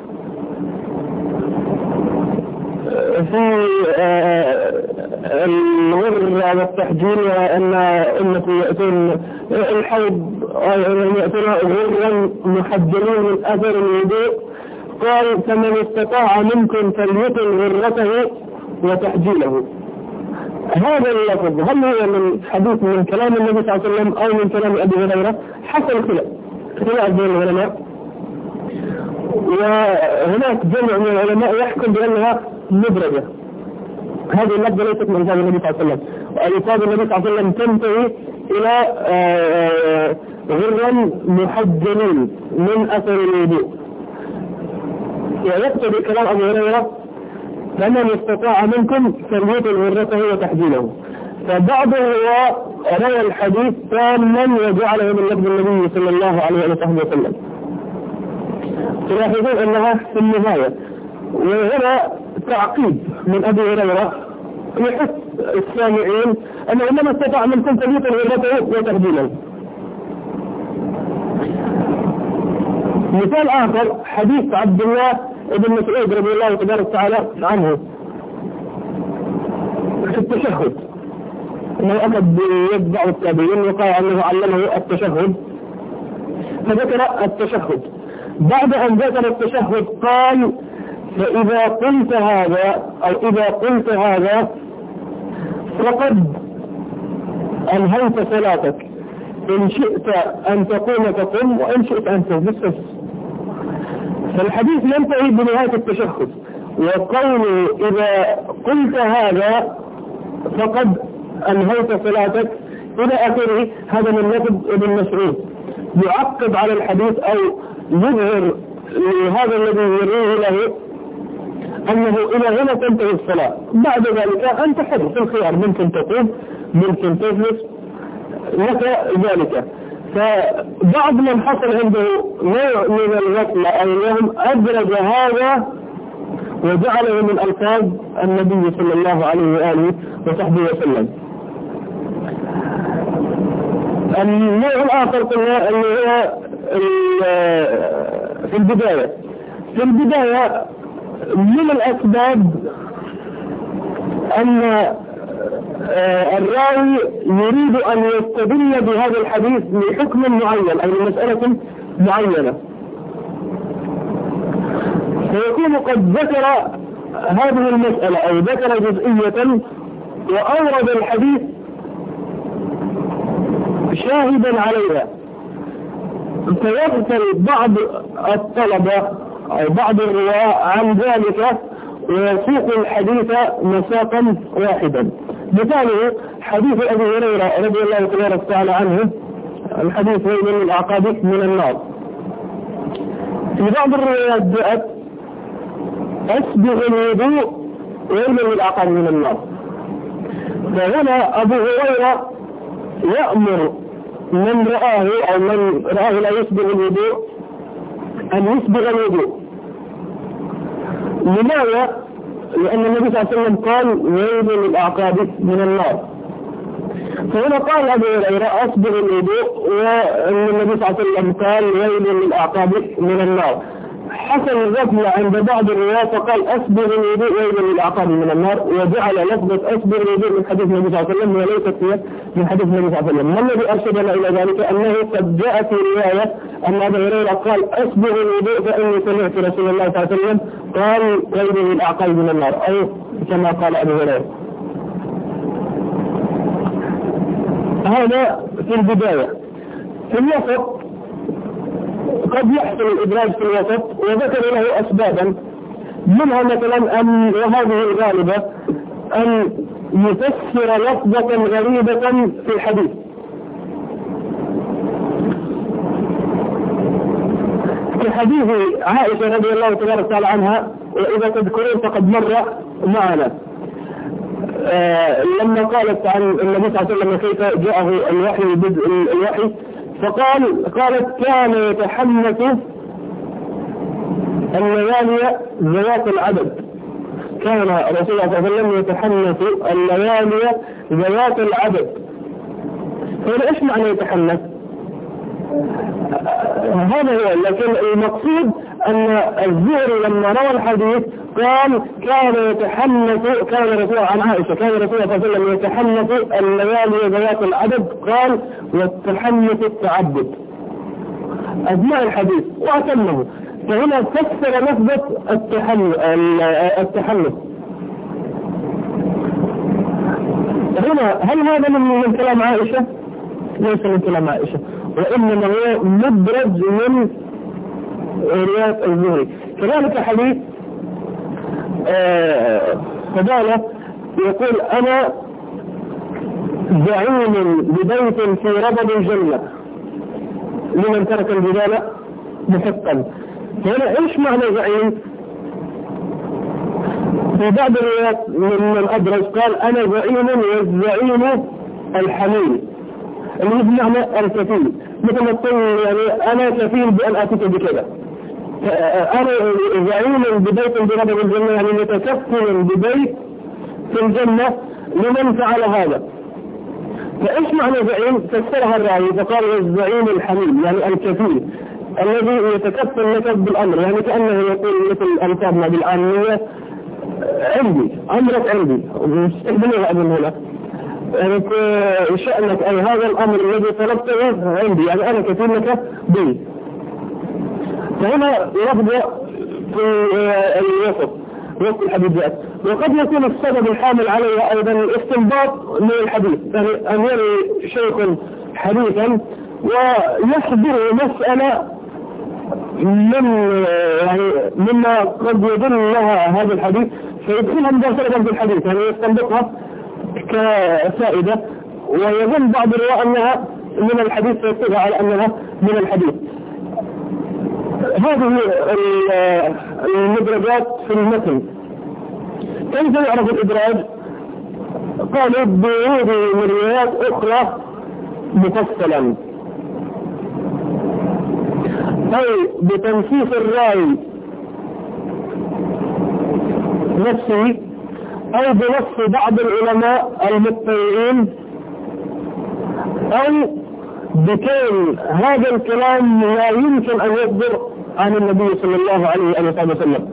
في الغر والتحجير، وأن أمتي يأتون الحوض يأتون غرا محجلين من أثر الوضوء، قال فمن استطاع منكم فليطل غرته وتحجيله. هذا اللفظ هل هو من حديث من كلام النبي صلى الله عليه وسلم أو من كلام أبي هريرة؟ حصل خلاف خلاف بين العلماء، وهناك جمع من العلماء يحكم بأنها مدرجة. هذه اللفظة ليست من كلام النبي صلى الله عليه وسلم، وألفاظ النبي صلى الله عليه وسلم تنتهي إلى غرا محجلين من أثر الوضوء، ويقتضي كلام أبي هريرة فمن استطاع منكم فليطل غرته وتحجيله. فبعضه هو روى الحديث تاما وجعله من لفظ النبي صلى الله عليه وسلم. تلاحظون أنها في النهاية، وهنا تعقيد من أبي هريرة يحث السامعين أنه من استطاع منكم فليطل غرته وتحجيله. مثال آخر حديث عبد الله ابن مسعود رضي الله تبارك تعالى عنه في التشهد، انه اخذ بيتبع التابعين وقال انه علمه التشهد، فذكر التشهد. بعد ان ذكر التشهد قال فاذا قلت هذا او اذا قلت هذا فقد انهيت صلاتك، ان شئت ان تقوم تقوم وان شئت ان تجلس. فالحديث ينتهي بنهاية التشهد، وقوله إذا قلت هذا فقد أنهيت صلاتك إلى آخره. هذا من لفظ ابن مسعود يعقب على الحديث أو يظهر لهذا الذي يرويه له أنه إلى هنا تنتهي الصلاة، بعد ذلك أنت حر في الخيار، ممكن تقوم ممكن تجلس لك ذلك. فبعض من حصل عنده نوع من الغفلة أو أنهم أدرج هذا وجعله من ألفاظ النبي صلى الله عليه وآله وصحبه وسلم. النوع الآخر قلنا أنه هو في البداية. في البداية من الأسباب أن الراوي يريد أن يستدل بهذا الحديث لحكم معين أو لمسألة معينة، فيكون قد ذكر هذه المسألة أو ذكر جزئية وأورد الحديث شاهدا عليها، فيغفل بعض الطلبة أو بعض الرواة عن ذلك ويسوق الحديث مساقا واحدا. مثاله حديث أبي هريرة رضي الله تبارك وتعالى عنه، الحديث ويل للأعقاب من النار. في بعض الروايات جاءت أسبغ الوضوء ويل للأعقاب من النار. فهنا أبو هريرة يأمر من رآه أو من رآه لا يسبغ الوضوء أن يسبغ الوضوء. لماذا؟ لأن النبي صلى الله عليه وسلم قال ويل للأعقاب من النار. فهنا قال أبو هريرة أسبغ الوضوء، وأن النبي صلى الله عليه وسلم قال ويل للأعقاب من النار. حصل الغفلة عند بعض الرواة فقال أسبغ الوضوء ويل للأعقاب من النار، وجعل لفظة أسبغ الوضوء من حديث النبي صلى الله عليه وسلم وليست هي من حديث النبي صلى الله عليه وسلم. ما الذي أرشدنا إلى ذلك؟ أنه قد جاء في رواية أن أبو هريرة قال أسبغ الوضوء فإني سمعت رسول الله صلى الله عليه وسلم قال ويل للأعقاب من النار، أو كما قال أبو هريرة. هذا في البداية. في الوسط قد يحصل الإدراج في الوسط، وذكر له أسبابا، منها مثلا أن وهذه الغالبة أن يفسر لفظة غريبة في الحديث. في حديث عائشة رضي الله تبارك وتعالى عنها، وإذا تذكرون فقد مر معنا آه لما قالت عن النبي صلى الله عليه وسلم كيف جاءه الوحي بدء الوحي، فقال قالت كان يتحنث الليالي ذوات العدد. كان رسول الله صلى الله عليه وسلم يتحنث الليالي ذوات العدد. فهنا ايش معنى يتحنث؟ هذا هو، لكن المقصود أن الزهري لما روى الحديث قال كان يتحنث، كان رسول عن عائشة كان رسول الله صلى الله عليه وسلم يتحنث الليالي ذوات العدد، قال والتحنث التعبد، أجمع الحديث وأتمه. فهنا فسر لفظة التحنث. هنا هل هذا من كلام عائشة؟ ليس من كلام عائشة، وإنما هو مدرج من رواية الزهري. كذلك حديث فضالة يقول أنا زعيم ببيت في ربض الجنة لمن ترك الجبال محقا. هنا ايش معنى زعيم؟ في بعض الروايات من أدرج قال أنا زعيم، والزعيم الحميل اللي بمعنى الكفيل، مثل الطول يعني أنا كفيل بأن أتيك بكذا. أنا زعيم ببيت بربض الجنة يعني متكفل ببيت في الجنة لمن فعل هذا. فإيش معنى زعيم؟ فسرها الراوي فقال الزعيم الحميل يعني الكفيل الذي يتكفل لك بالأمر، يعني كأنه يقول مثل ألفاظنا بالعامية عندي أمرك عندي ومستقبلها أبن هنا يعني شأنك أي هذا الأمر الذي طلبته عندي، يعني أنا كفيل لك به. فهنا لفظ في الوسط وسط الحديثات. وقد يكون السبب الحامل عليها أيضا الاستنباط من الحديث، يعني أن يروي شيخ حديثا ويحضر مسألة من يعني مما قد يدل لها هذا الحديث فيدخلها مباشرة في الحديث، يعني يستنبطها كفائدة، ويظن بعض الرواة أنها من الحديث فيصبح على أنها من الحديث. هذه المدرجات في المتن. كيف يعرف الإدراج؟ قالوا بورود من روايات أخرى مفصلا، أي بتنسيق الراوي نفسه، أو بنص بعض العلماء المتبعين، أو بكون هذا الكلام لا يمكن أن يصدر عن النبي صلى الله عليه وسلم،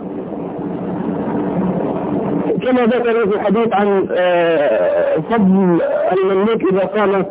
كما ذكر في الحديث عن فضل المملوك إذا قال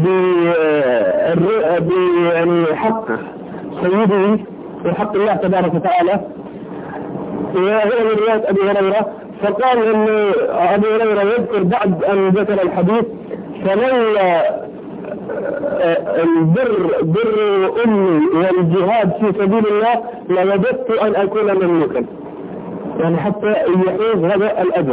بحق سيده وحق الله تبارك وتعالى. وهو من رواية أبي هريرة، فقال أن أبي هريرة يذكر بعد أن ذكر الحديث فلولا البر بر أمي والجهاد في سبيل الله لوددت أن أكون مملوكا، يعني حتى يحوز هذا الأجر.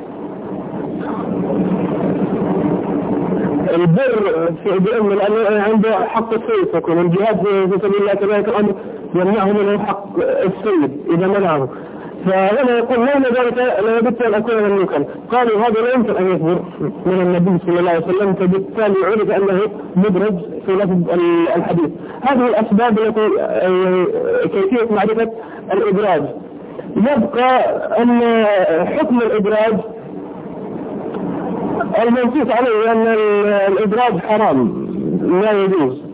البر في بأمه لأنه عنده حق السيد يكون الجهاد في سبيل الله كذلك الأمر يمنعه منه حق السيد إذا منعه. فهنا يقول لولا ذلك لوددت أن أكون مملوكا. قالوا هذا لا يمكن أن يصدر من النبي صلى الله عليه وسلم، فبالتالي عرف أنه مدرج في لفظ الحديث. هذه الأسباب التي كيفية معرفة الإدراج. يبقى أن حكم الإدراج المنصوص عليه أن الإدراج حرام لا يجوز،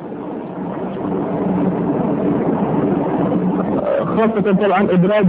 خاصة طبعا إدراج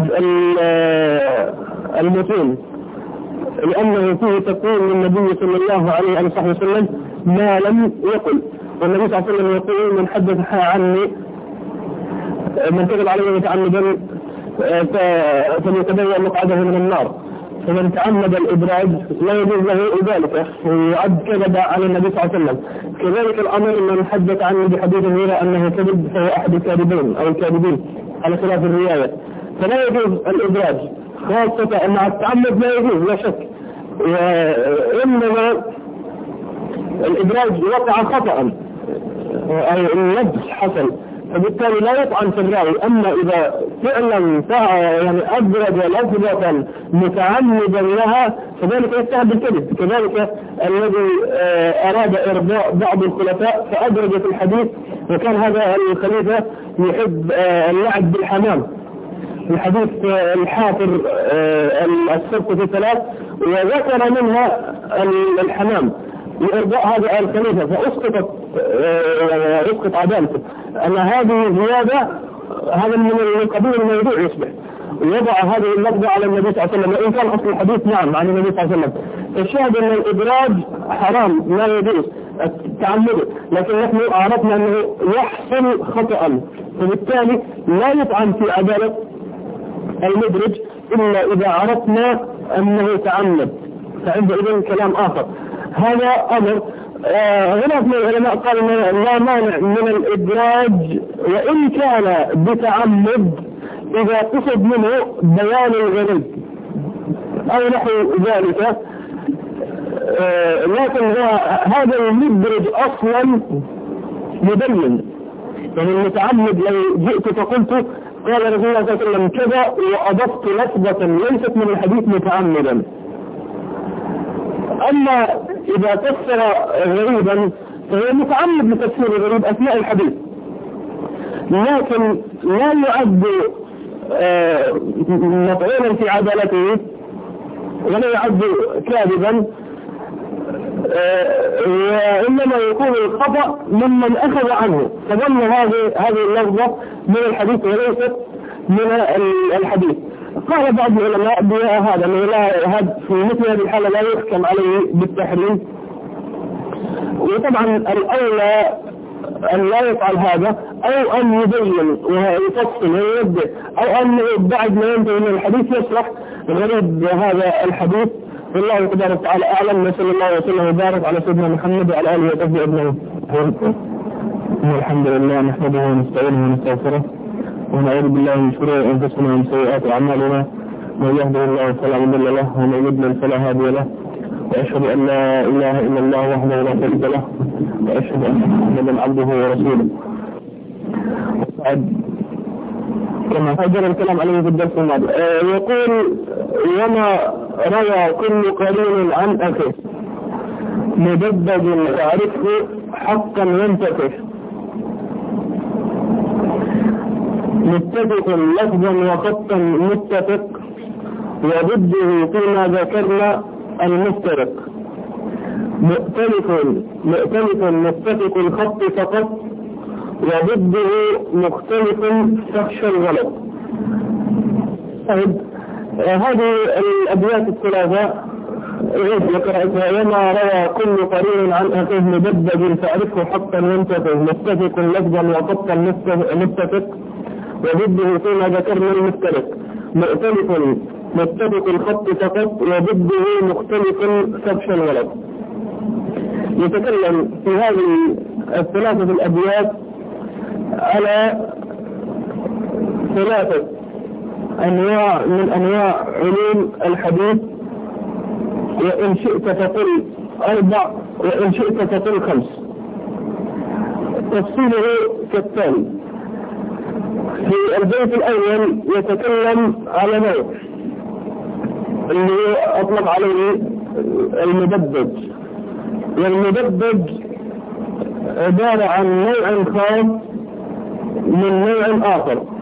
المتون، لأنه فيه تقول للنبي صلى الله عليه وسلم ما لم يقل، والنبي صلى الله عليه وسلم يقول من حدث عني من كذب عليه متعمدا فليتبوأ مقعده من النار. فمن تعمد الإدراج لا يجوز له ذلك ويعد كذب على النبي صلى الله عليه وسلم. كذلك الأمر من حدث عنه بحديث غير أنه كذب فهو أحد الكاذبين أو الكاذبين على خلاف الرواية، فلا يجوز الإدراج، خاصة أن التعمد لا يجوز لا شك، وإنما الإدراج وقع خطأ أو اللبس حصل، فبالتالي لا يطعن في الراوي. أما إذا فعلا يعني أدرج لفظة متعمدا لها فذلك يستهب بالكذب. كذلك الذي أراد إرضاء بعض الخلفاء فأدرج في الحديث، وكان هذا الخليفة يحب اللعب بالحمام، الحديث الحافر السبت في ثلاث وذكر منها الحمام لإرضاء هذا الخليفة فأسقطت أسقط عدالته. أن هذه زيادة هذا من القبيل الموضوع يصبح ويضع هذه اللفظة على النبي صلى الله عليه وسلم، وإن كان أصل الحديث نعم عن النبي صلى الله عليه وسلم. الشاهد أن الإدراج حرام لا يجوز تعمده، لكن نحن عرفنا أنه يحصل خطأ، فبالتالي لا يطعن في عدالة المدرج إلا إذا عرفنا أنه تعمد، فعندئذ كلام آخر. هذا أمر. هناك من العلماء قالوا لا مانع من الإدراج وإن كان بتعمد إذا قصد منه بيان الغريب أو نحو ذلك، لكن هذا المدرج أصلا مبين، يعني المتعمد لو جئت فقلت قال رسول الله صلى الله عليه وسلم كذا وأضفت لفظة ليست من الحديث متعمدا. أما إذا فسر غريبا فهو متعمد لتفسير الغريب أثناء الحديث، لكن لا يعد مطعونا في عدالته ولا يعد كاذبا، وإنما يكون الخطأ ممن أخذ عنه فظن هذه هذه اللفظة من الحديث وليست من الحديث. قال بعض العلماء بهذا أنه لا في مثل هذه الحالة لا يحكم عليه بالتحريم، وطبعا الأولى أن لا يفعل هذا أو أن يبين ويفصل ويوضح أو أن بعد ما ينتهي من الحديث يشرح غريب هذا الحديث. والله تبارك وتعالى أعلم. نسأل الله وسلم وبارك على سيدنا محمد وعلى آله وصحبه أجمعين. الحمد لله نحمده ونستعينه ونستغفره ونعوذ بالله من شرور أنفسنا ومن سيئات أعمالنا، من يهده الله فلا مضل له ومن يضلل فلا هادي له، وأشهد أن لا إله إلا الله وحده لا شريك له، وأشهد أن محمدا عبده ورسوله. كما أجر الكلام عليه في الدرس الماضي يقول وما روى كل قليل عن أخيه مدبج تعرفه حقا ينتفش متفق لفظا وخطا متفق وضده فيما ذكرنا المفترق مؤتلف مؤتلف متفق الخط فقط وضده مختلف تخشى الغلط. طيب هذه الأبيات الثلاثة عيد يقرأتها وما روى كل قرين عن أخيه مدبج فأعرفه حقا ينتفه متفق لفظا وخطا متفق وضده فيما ذكرنا المفترق مؤتلف متفق الخط فقط وضده مختلف تخشى الغلط. يتكلم في هذه الثلاثة الأبيات على ثلاثة أنواع من أنواع علوم الحديث، وإن شئت تقل أربع وإن شئت تقل خمس. تفصيله كالتالي: في البيت الأول يتكلم على نوع اللي أطلق عليه المدبج، والمدبج عبارة عن نوع خاص من نوع آخر.